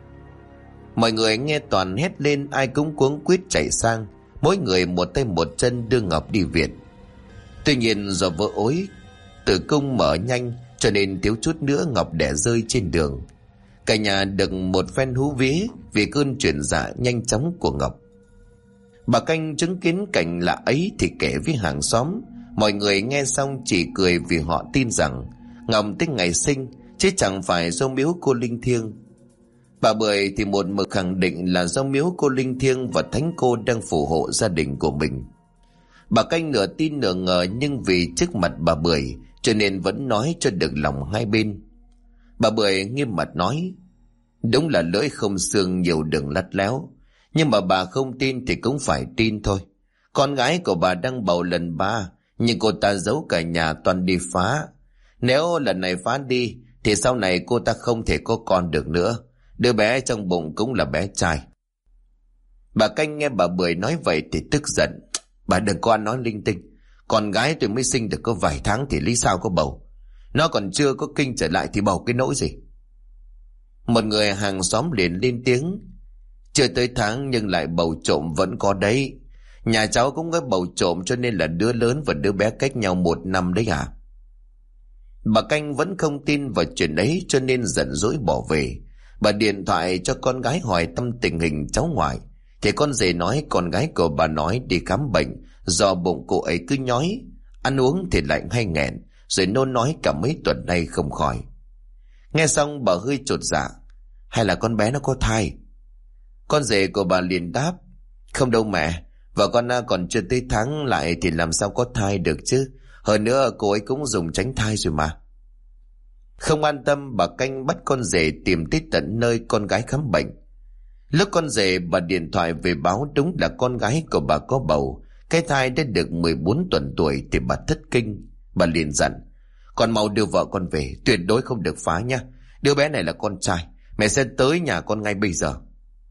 Mọi người nghe Toàn hét lên, ai cũng cuống quýt chạy sang, mỗi người một tay một chân đưa Ngọc đi viện. Tuy nhiên do vỡ ối Tử cung mở nhanh cho nên thiếu chút nữa Ngọc đẻ rơi trên đường. Cả nhà được một phen hú vía vì cơn chuyển dạ nhanh chóng của Ngọc. Bà Canh chứng kiến cảnh lạ ấy thì kể với hàng xóm. Mọi người nghe xong chỉ cười vì họ tin rằng Ngọc tích ngày sinh chứ chẳng phải do miếu cô linh thiêng. Bà Bưởi thì một mực khẳng định là do miếu cô linh thiêng và thánh cô đang phù hộ gia đình của mình. Bà Canh nửa tin nửa ngờ, nhưng vì trước mặt bà Bưởi cho nên vẫn nói cho được lòng hai bên. Bà Bưởi nghiêm mặt nói: đúng là lưỡi không xương nhiều đường lắt léo, nhưng mà bà không tin thì cũng phải tin thôi. Con gái của bà đang bầu lần 3, nhưng cô ta giấu cả nhà toàn đi phá. Nếu lần này phá đi thì sau này cô ta không thể có con được nữa. Đứa bé trong bụng cũng là bé trai. Bà Canh nghe bà Bưởi nói vậy thì tức giận: bà đừng có nói linh tinh. Con gái tôi mới sinh được có vài tháng thì lý sao có bầu? Nó còn chưa có kinh trở lại thì bầu cái nỗi gì? Một người hàng xóm liền lên tiếng: chưa tới tháng nhưng lại bầu trộm vẫn có đấy. Nhà cháu cũng có bầu trộm, cho nên là đứa lớn và đứa bé cách nhau 1 năm đấy à? Bà Canh vẫn không tin vào chuyện ấy cho nên giận dỗi bỏ về. Bà điện thoại cho con gái hỏi thăm tình hình cháu ngoại, thì con rể nói con gái của bà nói đi khám bệnh do bụng cô ấy cứ nhói, ăn uống thì lạnh hay nghẹn, rồi nôn nói cả mấy tuần nay không khỏi. Nghe xong bà hơi chột dạ: hay là con bé nó có thai? Con rể của bà liền đáp: không đâu mẹ, và con còn chưa tới tháng lại thì làm sao có thai được chứ. Hơn nữa cô ấy cũng dùng tránh thai rồi mà. Không an tâm, bà Canh bắt con rể tìm tới tận nơi con gái khám bệnh. Lúc con rể bà điện thoại về báo đúng là con gái của bà có bầu. Cái thai đã được 14 tuần tuổi thì bà thất kinh. Bà liền dặn: con mau đưa vợ con về, tuyệt đối không được phá nha. Đứa bé này là con trai, mẹ sẽ tới nhà con ngay bây giờ.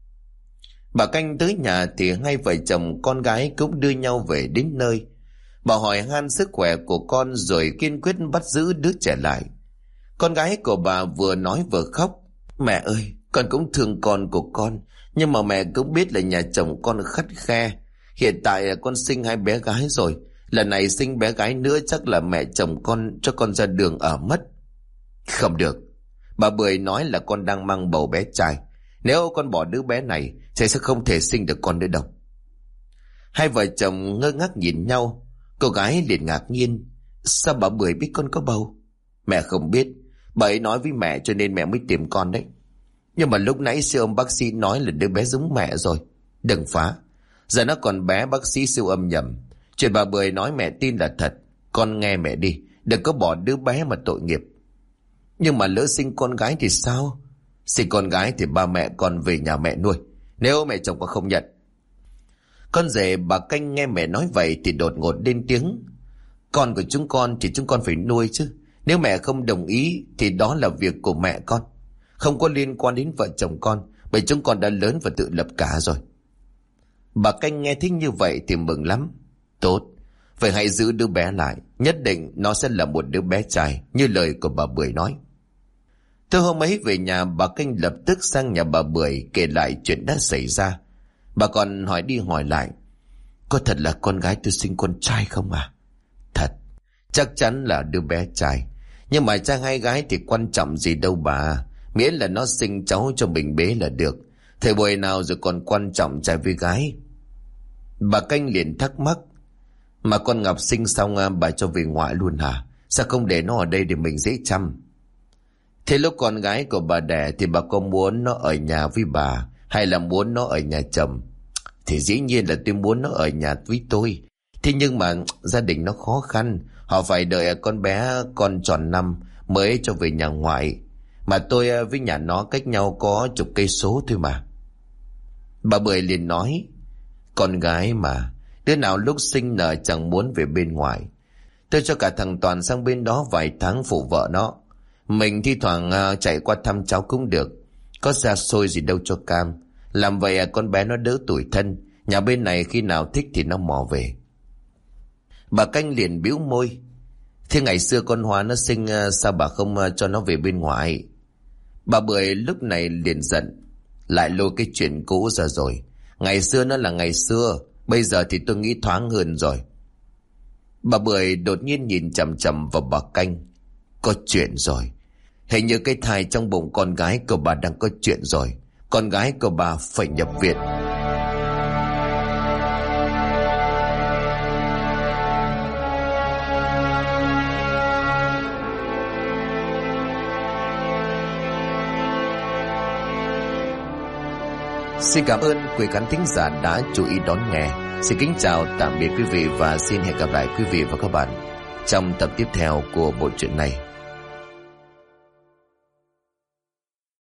Bà Canh tới nhà thì hai vợ chồng con gái cũng đưa nhau về đến nơi. Bà hỏi han sức khỏe của con rồi kiên quyết bắt giữ đứa trẻ lại. Con gái của bà vừa nói vừa khóc: mẹ ơi, con cũng thương con của con, nhưng mà mẹ cũng biết là nhà chồng con khắt khe. Hiện tại con sinh 2 bé gái rồi, lần này sinh bé gái nữa chắc là mẹ chồng con cho con ra đường ở mất. Không được, bà Bưởi nói là con đang mang bầu bé trai. Nếu con bỏ đứa bé này thì sẽ không thể sinh được con nữa đâu. Hai vợ chồng ngơ ngác nhìn nhau. Cô gái liền ngạc nhiên: sao bà Bưởi biết con có bầu? Mẹ không biết, bà ấy nói với mẹ cho nên mẹ mới tìm con đấy. Nhưng mà lúc nãy siêu âm bác sĩ nói là đứa bé giống mẹ rồi. Đừng phá, giờ nó còn bé, bác sĩ siêu âm nhầm. Chuyện bà Bưởi nói mẹ tin là thật. Con nghe mẹ đi, đừng có bỏ đứa bé mà tội nghiệp. Nhưng mà lỡ sinh con gái thì sao? Sinh con gái thì ba mẹ con về nhà mẹ nuôi, nếu mẹ chồng con không nhận. Con rể bà Canh nghe mẹ nói vậy thì đột ngột lên tiếng: con của chúng con thì chúng con phải nuôi chứ. Nếu mẹ không đồng ý thì đó là việc của mẹ con, không có liên quan đến vợ chồng con, bởi chúng con đã lớn và tự lập cả rồi. Bà Canh nghe thấy như vậy thì mừng lắm. Tốt, vậy hãy giữ đứa bé lại, nhất định nó sẽ là một đứa bé trai như lời của bà Bưởi nói. Từ hôm ấy về nhà, bà Canh lập tức sang nhà bà Bưởi kể lại chuyện đã xảy ra. Bà còn hỏi đi hỏi lại: có thật là con gái tôi sinh con trai không à? Thật, chắc chắn là đứa bé trai. Nhưng mà trai hay gái thì quan trọng gì đâu bà, miễn là nó sinh cháu cho mình bế là được. Thời buổi nào rồi còn quan trọng trai với gái? Bà Canh liền thắc mắc: mà con Ngọc sinh xong bà cho về ngoại luôn hả? Sao không để nó ở đây để mình dễ chăm? Thế lúc con gái của bà đẻ thì bà có muốn nó ở nhà với bà hay là muốn nó ở nhà chồng? Thì dĩ nhiên là tôi muốn nó ở nhà với tôi. Thế nhưng mà gia đình nó khó khăn, họ phải đợi con bé con tròn 5 mới cho về nhà ngoại. Mà tôi với nhà nó cách nhau có chục cây số thôi mà. Bà Bưởi liền nói: con gái mà, đứa nào lúc sinh nở chẳng muốn về bên ngoài. Tôi cho cả thằng Toàn sang bên đó vài tháng phụ vợ nó. Mình thi thoảng chạy qua thăm cháu cũng được, có xa xôi gì đâu cho cam. Làm vậy con bé nó đỡ tủi thân, nhà bên này khi nào thích thì nó mò về. Bà Canh liền bĩu môi: thế ngày xưa con Hoa nó sinh sao bà không cho nó về bên ngoài? Bà Bưởi lúc này liền giận, lại lôi cái chuyện cũ ra rồi. Ngày xưa nó là ngày xưa, bây giờ thì tôi nghĩ thoáng hơn rồi. Bà Bưởi đột nhiên nhìn chằm chằm vào bà Canh. Có chuyện rồi. Hình như cái thai trong bụng con gái của bà đang có chuyện rồi. Con gái của bà phải nhập viện. Xin cảm ơn quý khán thính giả đã chú ý đón nghe. Xin kính chào tạm biệt quý vị và xin hẹn gặp lại quý vị và các bạn trong tập tiếp theo của bộ truyện này.